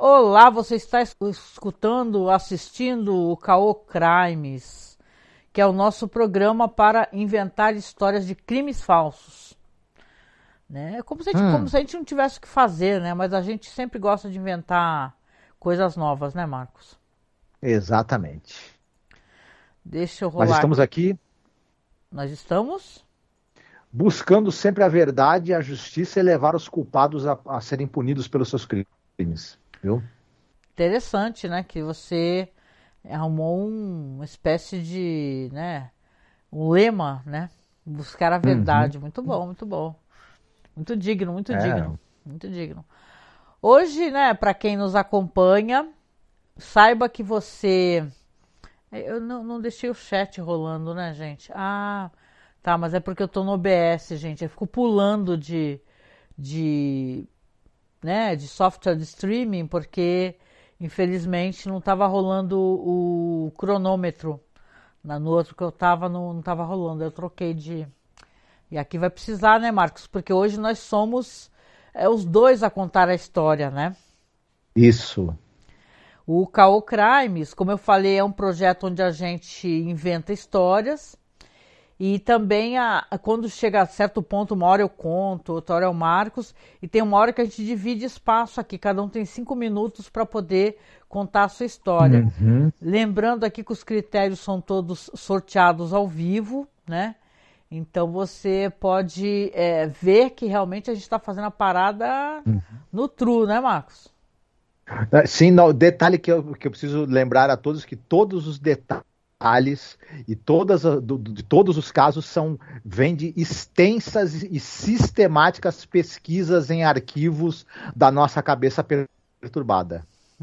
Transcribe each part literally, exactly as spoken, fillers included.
Olá, você está escutando, assistindo o Caô Crimes, que é o nosso programa para inventar histórias de crimes falsos. Né? Como se a gente, Hum, como se a gente não tivesse o que fazer, né? Mas a gente sempre gosta de inventar coisas novas, né, Marcos? exatamente. Deixa eu Mas rolar estamos aqui. aqui Nós estamos? buscando sempre a verdade, a justiça e levar os culpados a, a serem punidos pelos seus crimes, viu? Interessante, né? Que você arrumou um- uma espécie de, né? Um lema, né? Buscar a Uhum. verdade. Muito bom, muito bom. Muito digno, muito digno, É, muito digno. Hoje, né, para quem nos acompanha, saiba que você. Eu não, não deixei o chat rolando, né, gente? Ah, tá, mas é porque eu tô no O B S, gente. Eu fico pulando de, de, né, de software de streaming, porque infelizmente não tava rolando o cronômetro. Na- No outro que eu tava, não, não tava rolando. Eu troquei de. E aqui vai precisar, né, Marcos? Porque hoje nós somos é, os dois a contar a história, né? isso. O Caô Crimes, como eu falei, é um projeto onde a gente inventa histórias e também a, a- quando chega a certo ponto, uma hora eu conto, outra hora é o Marcos, e tem uma hora que a gente divide espaço aqui, cada um tem cinco minutos para poder contar a sua história. Uhum. Lembrando aqui que os critérios são todos sorteados ao vivo, né? Então você pode é, ver que realmente a gente está fazendo a parada Uhum. no true, né, Marcos? É, sim, não, detalhe que eu, que eu preciso lembrar a todos que todos os detalhes e todas a- do- de todos os casos são vêm de extensas e sistemáticas pesquisas em arquivos da nossa cabeça perturbada.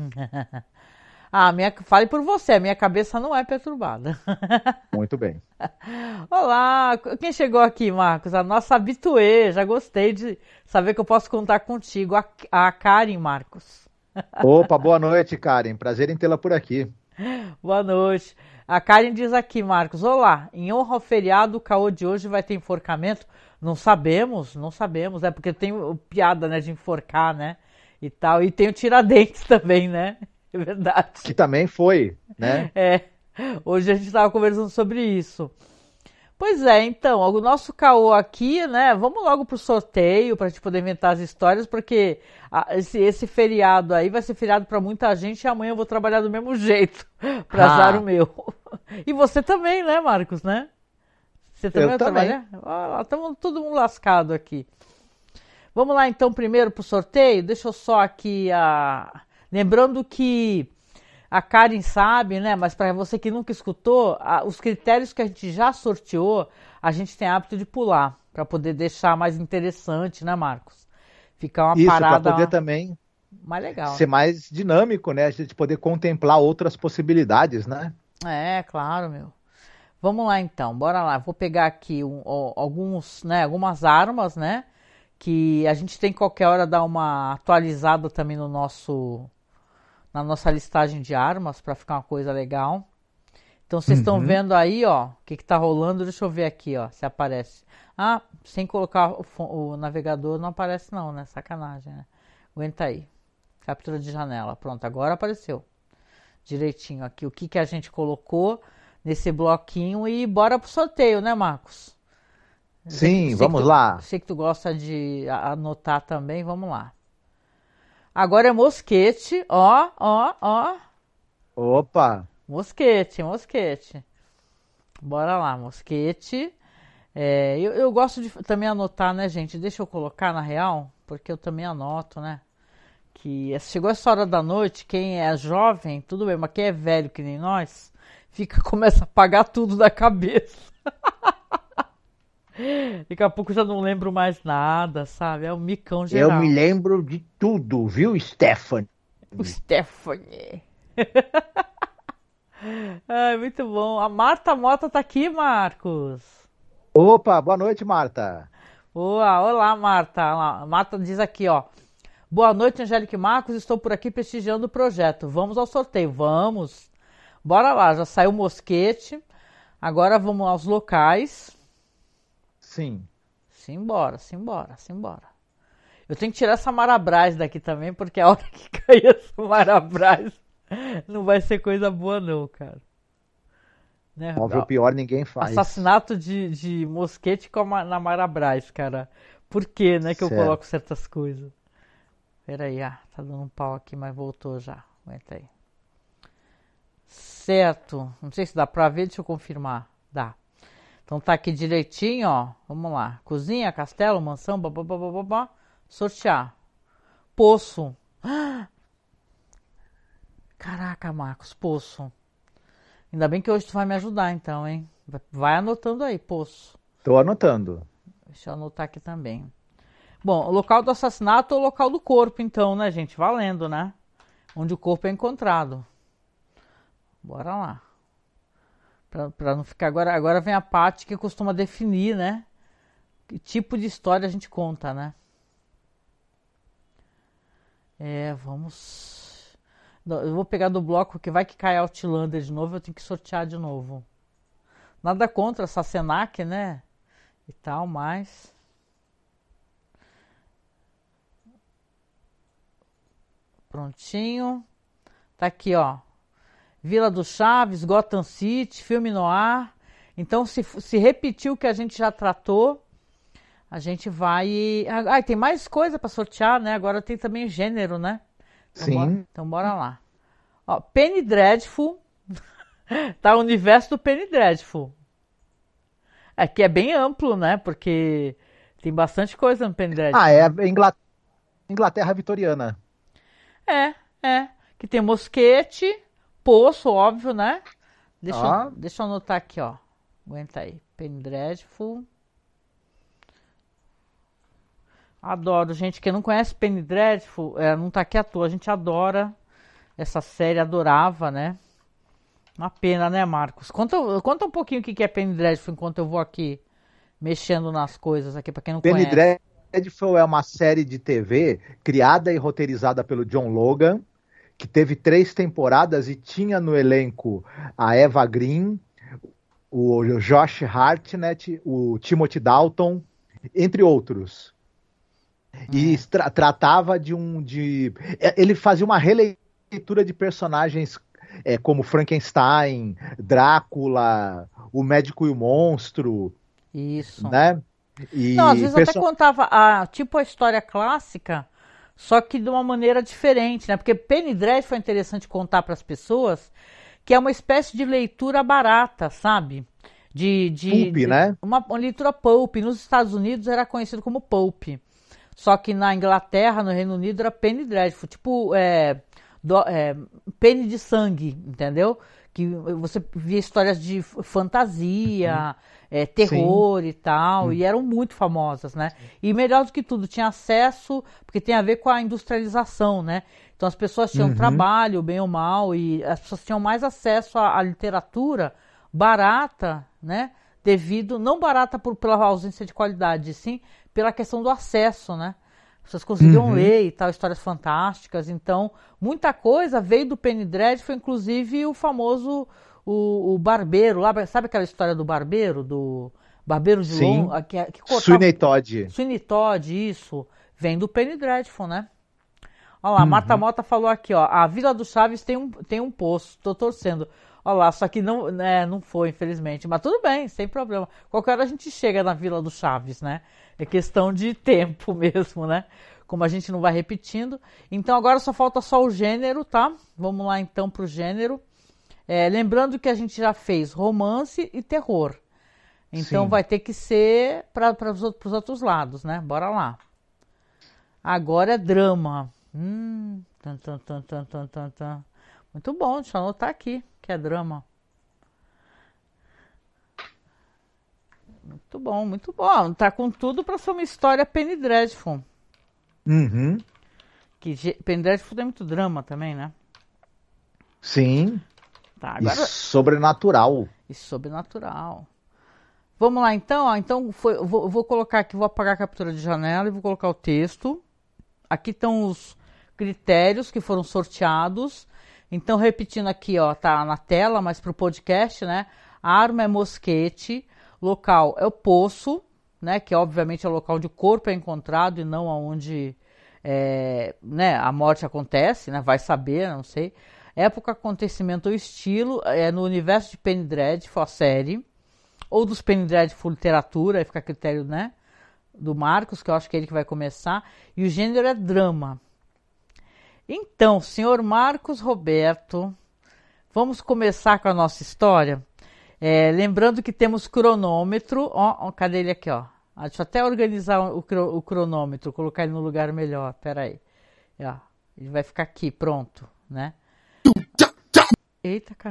Ah, minha, fale por você, a minha cabeça não é perturbada. Muito bem. Olá, quem chegou aqui, Marcos? A nossa habituê, já gostei de saber que eu posso contar contigo, a, a Karen, Marcos. Opa, boa noite, Karen. Prazer em tê-la por aqui. Boa noite. A Karen diz aqui, Marcos, olá, em honra ao feriado, o caô de hoje vai ter enforcamento? Não sabemos, não sabemos, é porque tem o- piada, né, de enforcar, né, e tal, e tem o Tiradentes também, né, é Que verdade. também foi, né? É, hoje a gente estava conversando sobre isso. Pois é, então, o nosso caô aqui, né? Vamos logo pro sorteio para a gente poder inventar as histórias, porque a- esse, esse feriado aí vai ser feriado para muita gente e amanhã eu vou trabalhar do mesmo jeito, para azar o Ha, meu. E você também, né, Marcos, né? Você também eu vai também. trabalhar? Olha lá, estamos todo mundo lascado aqui. Vamos lá então primeiro pro sorteio. Deixa eu só aqui a. Lembrando que a Karen sabe, né? Mas para você que nunca escutou, a- os critérios que a gente já sorteou, a gente tem hábito de pular, para poder deixar mais interessante, né, Marcos? Ficar uma Isso, para poder parada também mais legal. ser mais dinâmico, né? A gente poder contemplar outras possibilidades, né? É, claro, meu. Vamos lá então, bora lá. Vou pegar aqui um- ó, alguns, né, algumas armas, né? Que a gente tem que qualquer hora dar uma atualizada também no nosso, na nossa listagem de armas para ficar uma coisa legal. Então vocês estão Uhum. vendo aí, ó, o que que tá rolando? Deixa eu ver aqui, ó, se aparece. Ah, sem colocar o, fo- o navegador não aparece não, né? Sacanagem, né? Aguenta aí. Captura de janela. Pronto, agora apareceu. Direitinho aqui o que que a gente colocou nesse bloquinho e bora pro sorteio, né, Marcos? Eu sei que, Sim, sei que vamos tu, lá. sei que tu gosta de a- anotar também, vamos lá. Agora é mosquete, ó, ó, ó. Opa, Mosquete, mosquete. Bora lá, mosquete. É, eu, eu gosto de também anotar, né, gente? Deixa eu colocar na real, porque eu também anoto, né? Que chegou essa hora da noite, quem é jovem, tudo bem, mas quem é velho que nem nós, fica, começa a apagar tudo da cabeça. Daqui a pouco eu já não lembro mais nada, sabe? É o micão eu me geral. lembro de tudo, viu, Stephanie? O Stephanie. Ai, muito bom. A Marta Mota tá aqui, Marcos. Opa, boa noite, Marta. Boa, olá, Marta. A Marta diz aqui, ó. Boa noite, Angélica e Marcos. Estou por aqui prestigiando o projeto. Vamos ao sorteio. Vamos. Bora lá, já saiu o mosquete. Agora vamos aos locais. Sim. Simbora, simbora, simbora. Eu tenho que tirar essa Marabras daqui também, porque a hora que cair essa Marabras não vai ser coisa boa não, cara. Né? Óbvio, o pior ninguém faz. Assassinato de, de mosquete com a, na Marabras, cara. Por que, né, que eu Certo. coloco certas coisas? Peraí, ah, tá dando um pau aqui, mas voltou já. Aguenta aí. Certo. Não sei se dá pra ver, deixa eu confirmar. Dá. Então tá aqui direitinho, ó. Vamos lá. Cozinha, castelo, mansão, babá, babá. Sortear. Poço. Caraca, Marcos, poço. Ainda bem que hoje tu vai me ajudar, então, hein? Vai anotando aí, poço. Tô anotando. Deixa eu anotar aqui também. Bom, o local do assassinato é o local do corpo, então, né, gente? Valendo, né? Onde o corpo é encontrado. Bora lá. Pra, pra não ficar agora. Agora vem a parte que costuma definir, né? Que tipo de história a gente conta, né? É, vamos. Eu vou pegar do bloco que vai que cai Outlander de novo, eu tenho que sortear de novo. Nada contra essa Senac, né? E tal, mas. Prontinho. Tá aqui, ó. Vila do Chaves, Gotham City, filme noir. Então, se, se repetir o que a gente já tratou, a gente vai... Ah, tem mais coisa para sortear, né? Agora tem também gênero, né? Então, Sim. Bora, então, bora lá. Ó, Penny Dreadful. Tá o universo do Penny Dreadful. Aqui é bem amplo, né? Porque tem bastante coisa no Penny Dreadful. Ah, é Inglaterra, Inglaterra vitoriana. É, é. Que tem mosquete, poço, óbvio, né? Deixa, Ah. eu, deixa eu anotar aqui, ó. Aguenta aí. Penny Dreadful. Adoro, gente. Quem não conhece Penny Dreadful, é, não tá aqui à toa. A gente adora essa série, adorava, né? Uma pena, né, Marcos? Conta, conta um pouquinho o que é Penny Dreadful enquanto eu vou aqui mexendo nas coisas aqui, pra quem não Penny conhece. Dreadful é uma série de T V criada e roteirizada pelo John Logan, que teve três temporadas e tinha no elenco a Eva Green, o Josh Hartnett, o Timothy Dalton, entre outros. E tra tratava de um... de ele fazia uma releitura de personagens é, como Frankenstein, Drácula, o Médico e o Monstro. Isso. Né? E não, às vezes perso... até contava a, tipo a história clássica, só que de uma maneira diferente, né? Porque Penny Dreadful foi interessante contar para as pessoas que é uma espécie de leitura barata, sabe? De, de, pulp, de né? Uma, uma leitura pulp. Nos Estados Unidos era conhecido como pulp. Só que na Inglaterra, no Reino Unido, era Penny Dreadful. Tipo, é, do, é, Penny de sangue, entendeu? Que você via histórias de fantasia, é, terror Sim. e tal, hum. e eram muito famosas, né? E melhor do que tudo, tinha acesso, porque tem a ver com a industrialização, né? Então as pessoas tinham uhum. trabalho, bem ou mal, e as pessoas tinham mais acesso à, à literatura barata, né? Devido, não barata por, pela ausência de qualidade, sim pela questão do acesso, né? As pessoas conseguiam uhum. ler e tal, histórias fantásticas. Então, muita coisa veio do Penny Dreadful, inclusive o famoso, o, o barbeiro, lá, sabe aquela história do barbeiro? Do barbeiro de Sim. Londres? Que, que cortava... Sweeney Todd. Sweeney Todd, isso. Vem do Penny Dreadful, né? Olha lá, uhum. Marta Mota falou aqui, ó. A Vila do Chaves tem um, tem um poço, tô torcendo. Olha lá, só que não, né, não foi, infelizmente. Mas tudo bem, sem problema. Qualquer hora a gente chega na Vila do Chaves, né? É questão de tempo mesmo, né? Como a gente não vai repetindo. Então agora só falta só o gênero, tá? Vamos lá então pro gênero. É, lembrando que a gente já fez romance e terror. Então Sim. vai ter que ser para os outros, outros lados, né? Bora lá. Agora é drama. Hum, tan, tan, tan, tan, tan, tan, tan. Muito bom, deixa eu anotar aqui que é drama. Muito bom, muito bom. Tá com tudo para ser uma história Penny Dreadful. Uhum. Que Penny Dreadful tem muito drama também, né? Sim. Tá, agora... E sobrenatural. E sobrenatural. Vamos lá então, ó. Então foi, vou, vou colocar aqui, vou apagar a captura de janela e vou colocar o texto. Aqui estão os critérios que foram sorteados. Então, repetindo aqui, ó, tá na tela, mas para o podcast, né? A arma é mosquete, local é o poço, né, que obviamente é o local onde o corpo é encontrado e não aonde é, né, a morte acontece, né, vai saber, não sei. Época, acontecimento ou estilo, é no universo de Penny Dreadful, a série, ou dos Penny Dreadful literatura, aí fica a critério, né, do Marcos, que eu acho que é ele que vai começar, e o gênero é drama. Então, senhor Marcos Roberto, vamos começar com a nossa história. É, lembrando que temos cronômetro, ó, ó, cadê ele aqui, ó? Ah, deixa eu até organizar o, o cronômetro, colocar ele no lugar melhor, peraí. Ó, ele vai ficar aqui, pronto, né? Eita, cara.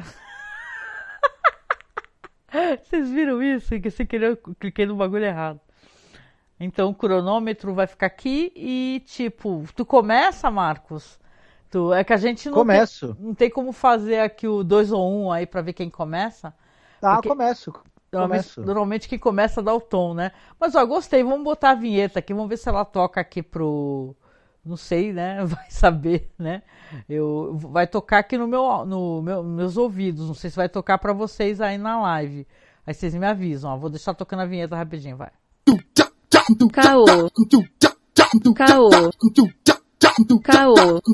Vocês viram isso? Que sem querer eu cliquei no bagulho errado. Então o cronômetro vai ficar aqui e tipo, tu começa, Marcos? Tu, é que a gente não Começo. tem, não tem como fazer aqui o dois ou um aí pra ver quem começa. Tá, Porque começo. Normalmente, começo. normalmente quem começa dá o tom, né? Mas ó, gostei, vamos botar a vinheta aqui, vamos ver se ela toca aqui pro... Não sei, né? Vai saber, né? Eu, vai tocar aqui no meu, no meu, meus ouvidos. Não sei se vai tocar pra vocês aí na live. Aí vocês me avisam, ó. Vou deixar tocando a vinheta rapidinho, vai. Caô. Caô. Caô.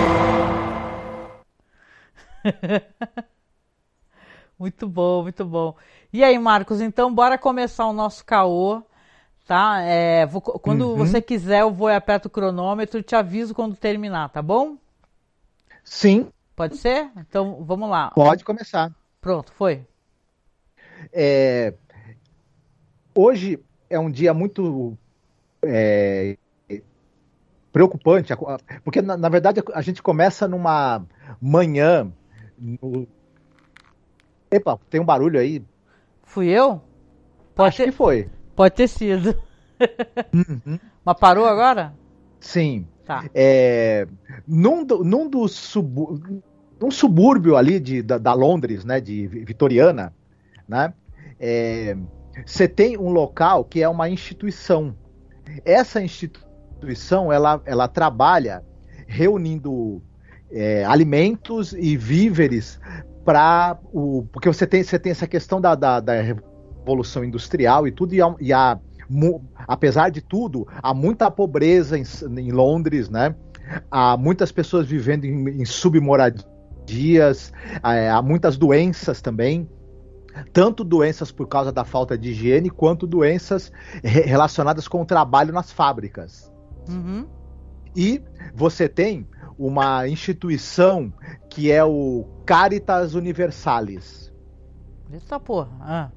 Muito bom, muito bom. E aí, Marcos, então bora começar o nosso caô, tá? É, vou, quando Uhum. você quiser, eu vou e aperto o cronômetro e te aviso quando terminar, tá bom? Sim, Pode ser? Então, vamos lá. pode começar. Pronto, foi. É, hoje é um dia muito é, preocupante, porque na, na verdade a gente começa numa manhã. No... Epa, tem um barulho aí. Fui eu? Pode Acho ter, que foi. pode ter sido. Uhum. Mas parou agora? Sim. Tá. É, num, do- num dos subú- num subúrbio ali de, da, da Londres, né, de Vi- Vitoriana, né, é, você tem um local que é uma instituição. Essa instituição, ela, ela trabalha reunindo é, alimentos e víveres para o... Porque você tem, você tem essa questão da, da, da revolução industrial e tudo, e a, e a mu- apesar de tudo, há muita pobreza em, em Londres, né? Há muitas pessoas vivendo em, em submoradias, é, há muitas doenças também, tanto doenças por causa da falta de higiene, quanto doenças re- relacionadas com o trabalho nas fábricas. Uhum. E você tem uma instituição que é o Caritas Universalis. Eita porra. Ah.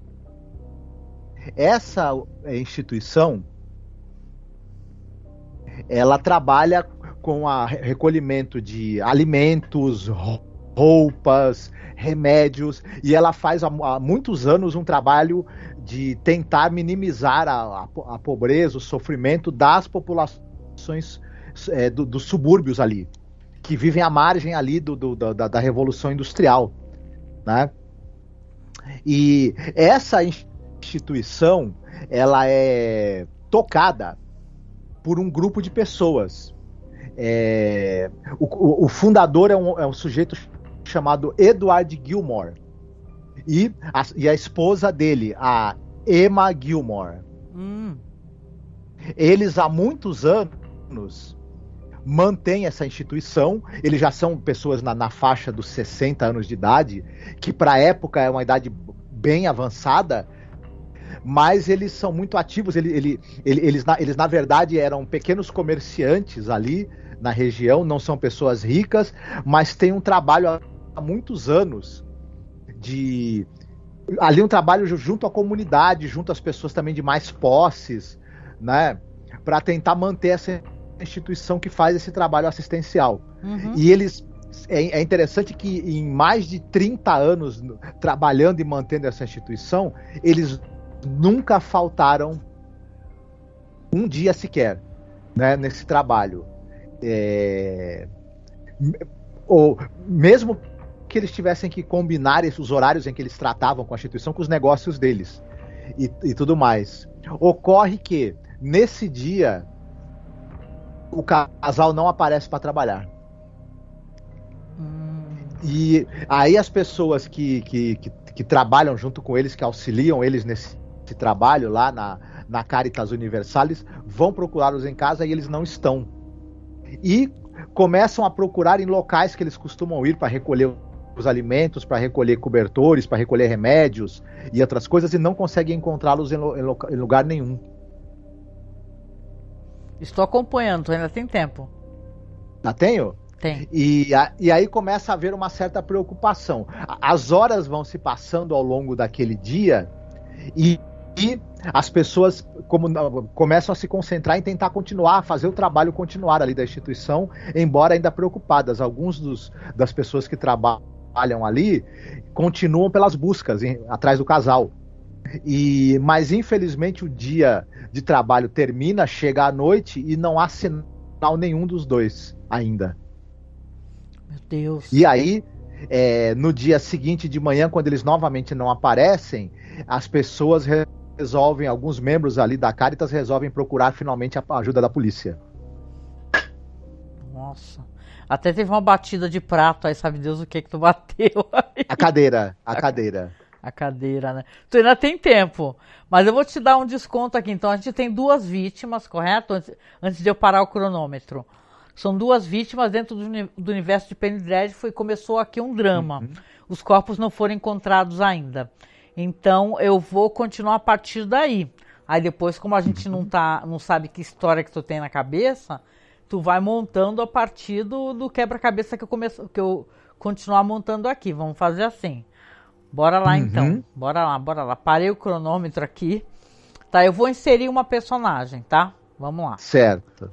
Essa instituição, ela trabalha com o recolhimento de alimentos, roupas, remédios, e ela faz há, há muitos anos um trabalho de tentar minimizar a, a, a pobreza, o sofrimento das populações é, do, dos subúrbios ali, que vivem à margem ali do, do, da, da Revolução Industrial, né? E essa instituição, ela é tocada por um grupo de pessoas. É, o, o fundador é um, é um sujeito chamado Edward Gilmore e a, e a esposa dele, a Emma Gilmore. Hum. Eles há muitos anos mantêm essa instituição. Eles já são pessoas na, na faixa dos sessenta anos de idade, que para a época é uma idade bem avançada, mas eles são muito ativos. Ele, ele, ele, eles, na, eles, na verdade, eram pequenos comerciantes ali na região, não são pessoas ricas, mas têm um trabalho há muitos anos de... Ali um trabalho junto à comunidade, junto às pessoas também de mais posses, né, para tentar manter essa instituição que faz esse trabalho assistencial. Uhum. E eles... É, é interessante que em mais de trinta anos trabalhando e mantendo essa instituição, eles nunca faltaram um dia sequer, né, nesse trabalho. É... Ou mesmo que eles tivessem que combinar esses, os horários em que eles tratavam com a instituição com os negócios deles e, e tudo mais. Ocorre que nesse dia o casal não aparece para trabalhar. Hum. E aí as pessoas que, que, que, que trabalham junto com eles, que auxiliam eles nesse trabalho lá na, na Caritas Universalis, vão procurá-los em casa e eles não estão. E começam a procurar em locais que eles costumam ir para recolher os alimentos, para recolher cobertores, para recolher remédios e outras coisas, e não conseguem encontrá-los em, lo- em lugar nenhum. Estou acompanhando, tu ainda tem tempo. Já tenho? Tem. E, a- e aí começa a haver uma certa preocupação. A- As horas vão se passando ao longo daquele dia e, e as pessoas como, começam a se concentrar em tentar continuar, a fazer o trabalho continuar ali da instituição, embora ainda preocupadas. Alguns dos, das pessoas que trabalham ali continuam pelas buscas em, atrás do casal. E, mas infelizmente o dia de trabalho termina, chega à noite e não há sinal nenhum dos dois ainda. Meu Deus. E aí, é, no dia seguinte de manhã, quando eles novamente não aparecem, as pessoas re- resolvem, alguns membros ali da Caritas resolvem procurar finalmente a ajuda da polícia. Nossa. Até teve uma batida de prato aí, sabe Deus o que que tu bateu aí. A cadeira, a cadeira. A cadeira, né? Tu ainda tem tempo, mas eu vou te dar um desconto aqui. Então, a gente tem duas vítimas, correto? Antes, antes de eu parar o cronômetro. São duas vítimas dentro do, uni- do universo de Penny Dreadful e começou aqui um drama. Uhum. Os corpos não foram encontrados ainda. Então, eu vou continuar a partir daí. Aí depois, como a gente não, tá, não sabe que história que tu tem na cabeça, tu vai montando a partir do, do quebra-cabeça que eu, começo, que eu continuar montando aqui. Vamos fazer assim. Bora lá, uhum. Então. Bora lá, bora lá. Parei o cronômetro aqui. Tá, eu vou inserir uma personagem, tá? Vamos lá. Certo.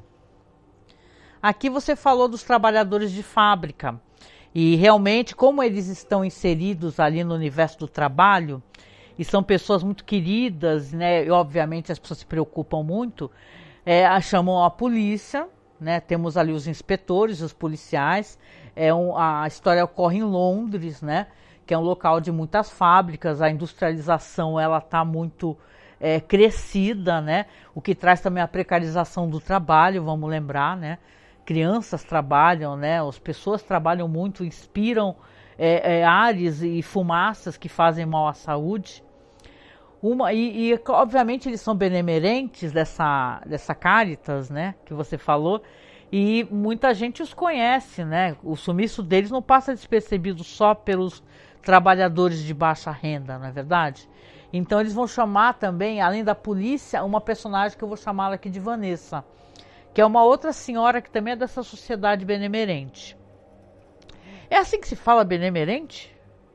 Aqui você falou dos trabalhadores de fábrica. E realmente, como eles estão inseridos ali no universo do trabalho, e são pessoas muito queridas, né? E obviamente as pessoas se preocupam muito, é, chamam a polícia, né? Temos ali os inspetores, os policiais. É um, a história ocorre em Londres, né? Que é um local de muitas fábricas, a industrialização ela está muito é, crescida, né? O que traz também a precarização do trabalho, vamos lembrar, né? Crianças trabalham, né? As pessoas trabalham muito, inspiram é, é, ares e fumaças que fazem mal à saúde. Uma, e, e obviamente eles são benemerentes dessa, dessa Caritas, né? Que você falou. E muita gente os conhece, né? O sumiço deles não passa despercebido só pelos trabalhadores de baixa renda, não é verdade? Então eles vão chamar também, além da polícia, uma personagem que eu vou chamá-la aqui de Vanessa, que é uma outra senhora que também é dessa sociedade benemerente. É assim que se fala benemerente?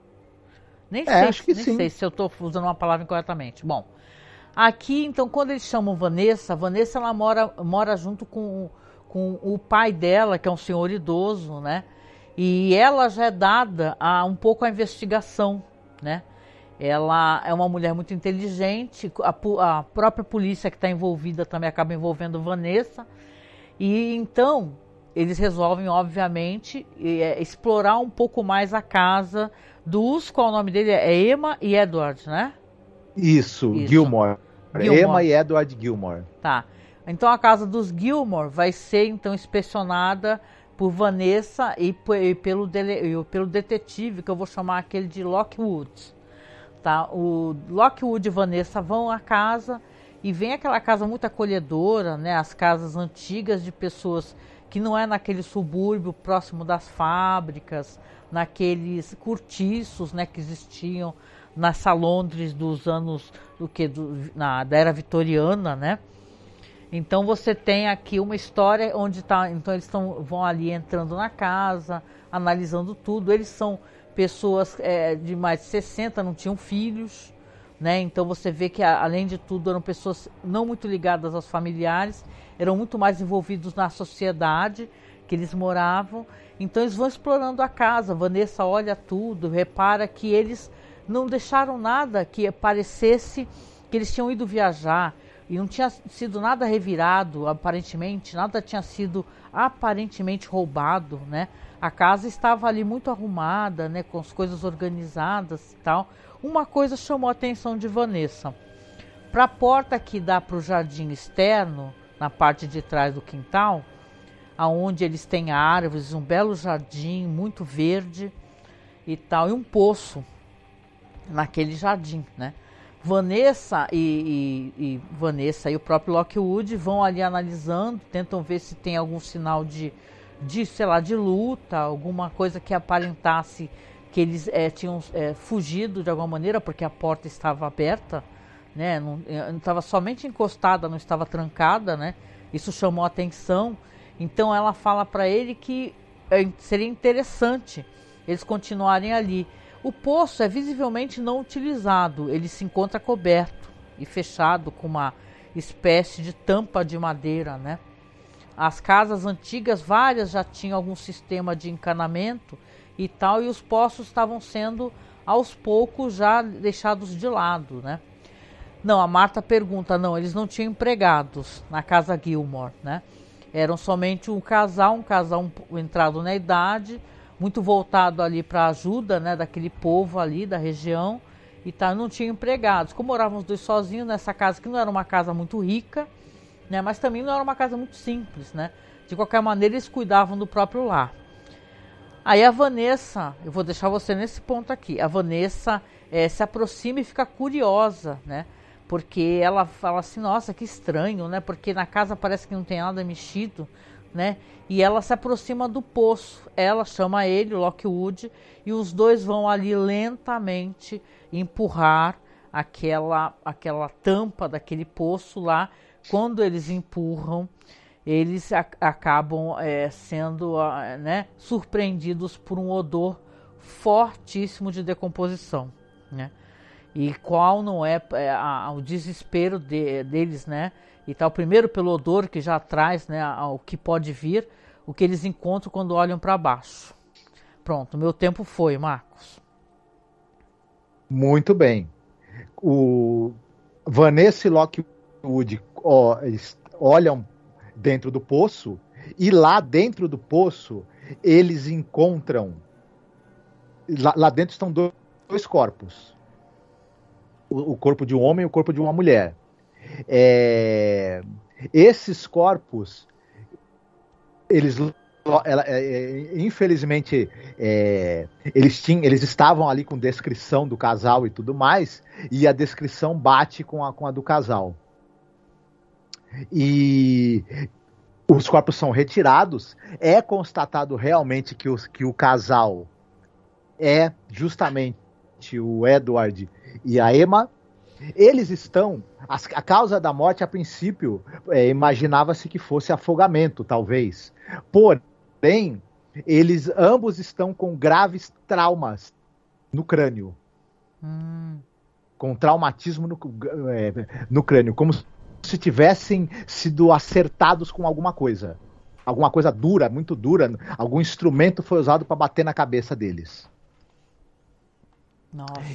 Nem, é, sei, acho que nem sim. sei se eu estou usando uma palavra incorretamente. Bom, aqui então quando eles chamam Vanessa, Vanessa ela mora, mora junto com, com o pai dela, que é um senhor idoso, né? E ela já é dada a um pouco a investigação, né? Ela é uma mulher muito inteligente, a, a própria polícia que está envolvida também acaba envolvendo Vanessa. E então eles resolvem, obviamente, é, explorar um pouco mais a casa dos, qual o nome dele? É Emma e Edward, né? Isso, Isso. Gilmore. Gilmore. Emma e Edward Gilmore. Tá. Então a casa dos Gilmore vai ser então inspecionada por Vanessa e, e, pelo, dele, e pelo detetive, que eu vou chamar aquele de Lockwood. Tá? O Lockwood e Vanessa vão à casa e vem aquela casa muito acolhedora, né? As casas antigas de pessoas que não é naquele subúrbio próximo das fábricas, naqueles cortiços, né, que existiam nessa Londres dos anos do que do, na, da era vitoriana, né? Então você tem aqui uma história onde tá, então eles tão, vão ali entrando na casa, analisando tudo. Eles são pessoas é, de mais de sessenta, não tinham filhos, né? Então você vê que além de tudo eram pessoas não muito ligadas aos familiares, eram muito mais envolvidos na sociedade que eles moravam. Então eles vão explorando a casa. Vanessa olha tudo, repara que eles não deixaram nada que parecesse que eles tinham ido viajar. E não tinha sido nada revirado, aparentemente, nada tinha sido aparentemente roubado, né? A casa estava ali muito arrumada, né? Com as coisas organizadas e tal. Uma coisa chamou a atenção de Vanessa. Para a porta que dá para o jardim externo, na parte de trás do quintal, aonde eles têm árvores, um belo jardim, muito verde e tal, e um poço naquele jardim, né? Vanessa e, e, e Vanessa e o próprio Lockwood vão ali analisando, tentam ver se tem algum sinal de, de sei lá, de luta, alguma coisa que aparentasse que eles é, tinham é, fugido de alguma maneira, porque a porta estava aberta, né? Não estava somente encostada, não estava trancada, né? Isso chamou a atenção. Então ela fala para ele que é, seria interessante eles continuarem ali. O poço é visivelmente não utilizado, ele se encontra coberto e fechado com uma espécie de tampa de madeira, né? As casas antigas, várias já tinham algum sistema de encanamento e tal, e os poços estavam sendo aos poucos já deixados de lado, né? Não, a Marta pergunta, não, eles não tinham empregados na casa Gilmore, né? Eram somente um casal, um casal um, entrado na idade, muito voltado ali para a ajuda, né, daquele povo ali da região, e tá, não tinha empregados. Como moravam os dois sozinhos nessa casa, que não era uma casa muito rica, né, mas também não era uma casa muito simples, né? De qualquer maneira, eles cuidavam do próprio lar. Aí a Vanessa, eu vou deixar você nesse ponto aqui, a Vanessa é, se aproxima e fica curiosa, né? Porque ela fala assim, nossa, que estranho, né? Porque na casa parece que não tem nada mexido, né? E ela se aproxima do poço, ela chama ele, Lockwood, e os dois vão ali lentamente empurrar aquela, aquela tampa daquele poço lá. Quando eles empurram, eles a, acabam é, sendo a, né, surpreendidos por um odor fortíssimo de decomposição, né? E qual não é, é a, o desespero de, deles, né? E tal, primeiro pelo odor que já traz, né, o que pode vir, o que eles encontram quando olham para baixo. Pronto, meu tempo foi, Marcos. Muito bem. O Vanessa e Lockwood ó, eles olham dentro do poço e lá dentro do poço eles encontram, lá, lá dentro estão dois, dois corpos. O, o corpo de um homem e o corpo de uma mulher. É, esses corpos, eles, ela, é, infelizmente, é, eles, tinham, eles estavam ali com descrição do casal e tudo mais, e a descrição bate com a, com a do casal. E os corpos são retirados, é constatado realmente que, os, que o casal é justamente o Edward e a Emma. Eles estão, a, a causa da morte a princípio é, imaginava-se que fosse afogamento, talvez, porém eles ambos estão com graves traumas no crânio, hum. com traumatismo no, é, no crânio, como se tivessem sido acertados com alguma coisa, alguma coisa dura, muito dura, algum instrumento foi usado para bater na cabeça deles. Nossa.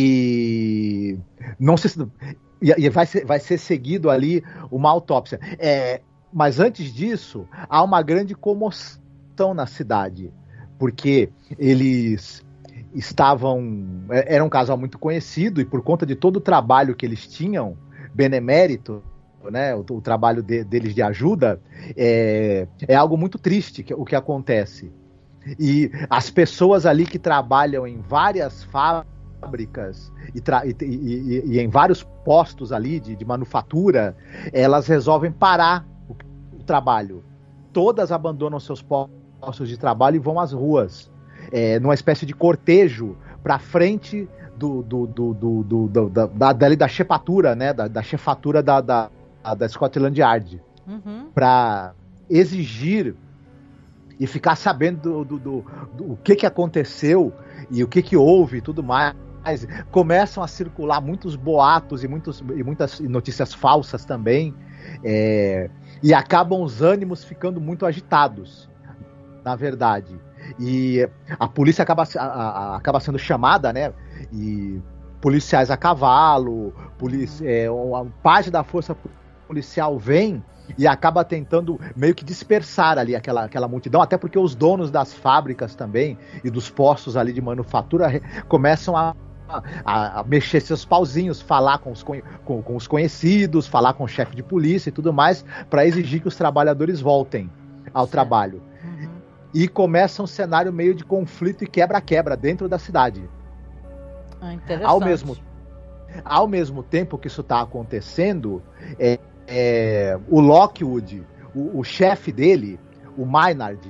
E, não se, e vai, ser, vai ser seguido ali uma autópsia. É, mas antes disso, há uma grande comoção na cidade, porque eles estavam. Era um casal muito conhecido, e por conta de todo o trabalho que eles tinham, benemérito, né, o, o trabalho de, deles de ajuda, é, é algo muito triste que, o que acontece. E as pessoas ali que trabalham em várias fábricas e, tra- e, e, e em vários postos ali de, de manufatura, elas resolvem parar o, o trabalho. Todas abandonam seus postos de trabalho e vão às ruas, é, numa espécie de cortejo para frente do, do, do, do, do, do, da, da, da, da chefatura, né, da, da chefatura da, da, da Scotland Yard, uhum. para exigir e ficar sabendo do, do, do, do o que, que aconteceu e o que, que houve e tudo mais. Começam a circular muitos boatos e, muitos, e muitas notícias falsas também, é, e acabam os ânimos ficando muito agitados, na verdade. E a polícia acaba, a, a, acaba sendo chamada, né? E policiais a cavalo, policia, é, parte da força policial vem e acaba tentando meio que dispersar ali aquela, aquela multidão, até porque os donos das fábricas também e dos postos ali de manufatura re, começam a, a, a mexer seus pauzinhos, falar com os, com, com os conhecidos, falar com o chefe de polícia e tudo mais, para exigir que os trabalhadores voltem ao certo. Trabalho. Uhum. E começa um cenário meio de conflito e quebra-quebra dentro da cidade. Ah, interessante. Ao mesmo, Ao mesmo tempo que isso está acontecendo, é, é, o Lockwood, o, o chefe dele, o Maynard.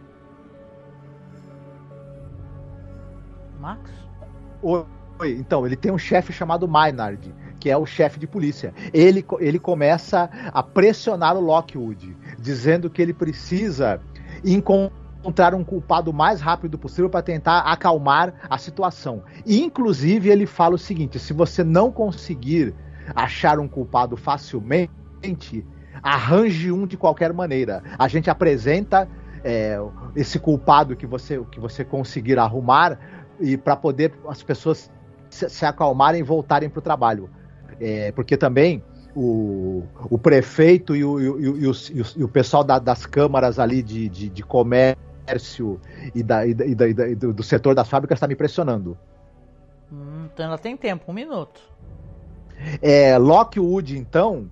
Max? Oi, então, ele tem um chefe chamado Maynard, que é o chefe de polícia. Ele, ele começa a pressionar o Lockwood, dizendo que ele precisa encontrar um culpado o mais rápido possível para tentar acalmar a situação. E, inclusive, ele fala o seguinte: se você não conseguir achar um culpado facilmente, arranje um de qualquer maneira. A gente apresenta é, esse culpado que você, que você conseguir arrumar, e para poder as pessoas se, se acalmarem e voltarem para o trabalho. É, porque também o, o prefeito e o, e o, e o, e o, e o pessoal da, das câmaras ali de, de, de comércio e, da, e, da, e, da, e do, do setor das fábricas está me pressionando. Hum, então ela tem tempo, um minuto. É, Lockwood, então,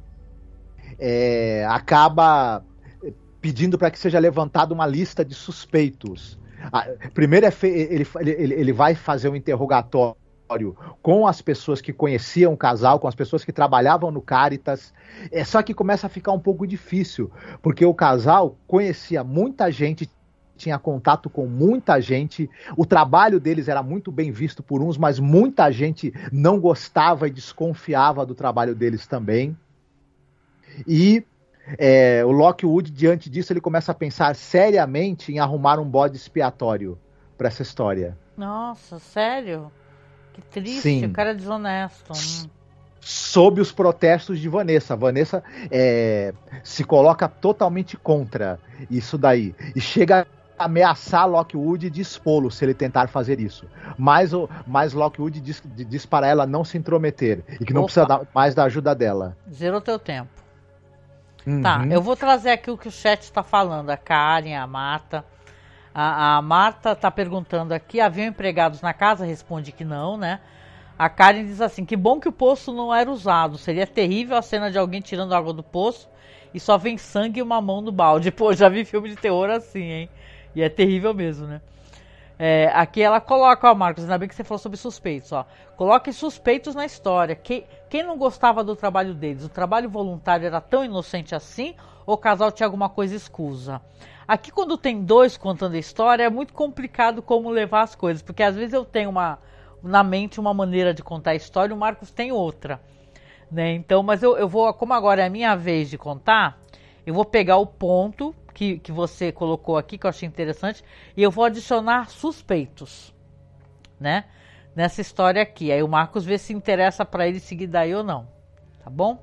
é, acaba pedindo para que seja levantada uma lista de suspeitos. Primeiro é fe... ele, ele, ele vai fazer um interrogatório com as pessoas que conheciam o casal, com as pessoas que trabalhavam no Caritas. É só que começa a ficar um pouco difícil, porque o casal conhecia muita gente, tinha contato com muita gente, o trabalho deles era muito bem visto por uns, mas muita gente não gostava e desconfiava do trabalho deles também. E É, o Lockwood, diante disso, ele começa a pensar seriamente em arrumar um bode expiatório para essa história. Nossa, sério? Que triste, Sim. O cara é desonesto. Hum. Sob os protestos de Vanessa. Vanessa é, se coloca totalmente contra isso daí. E chega a ameaçar Lockwood de expô-lo se ele tentar fazer isso. Mas, mas Lockwood diz, diz para ela não se intrometer e que não Opa. precisa da, mais da ajuda dela. Zerou teu tempo. Uhum. Tá, eu vou trazer aqui o que o chat está falando, a Karen, a Marta. A, a Marta está perguntando aqui, haviam empregados na casa? Responde que não, né? A Karen diz assim, que bom que o poço não era usado, seria terrível a cena de alguém tirando água do poço e só vem sangue e uma mão no balde. Pô, já vi filme de terror assim, hein? E é terrível mesmo, né? É, aqui ela coloca, ó, Marcos, ainda bem que você falou sobre suspeitos, ó. Coloque suspeitos na história. Quem, quem não gostava do trabalho deles? O trabalho voluntário era tão inocente assim? Ou o casal tinha alguma coisa escusa? Aqui, quando tem dois contando a história, é muito complicado como levar as coisas, porque às vezes eu tenho uma, na mente uma maneira de contar a história, o Marcos tem outra, né? Então, mas eu, eu vou, como agora é a minha vez de contar, eu vou pegar o ponto que, que você colocou aqui, que eu achei interessante, e eu vou adicionar suspeitos, né? Nessa história aqui. Aí o Marcos vê se interessa para ele seguir daí ou não, tá bom?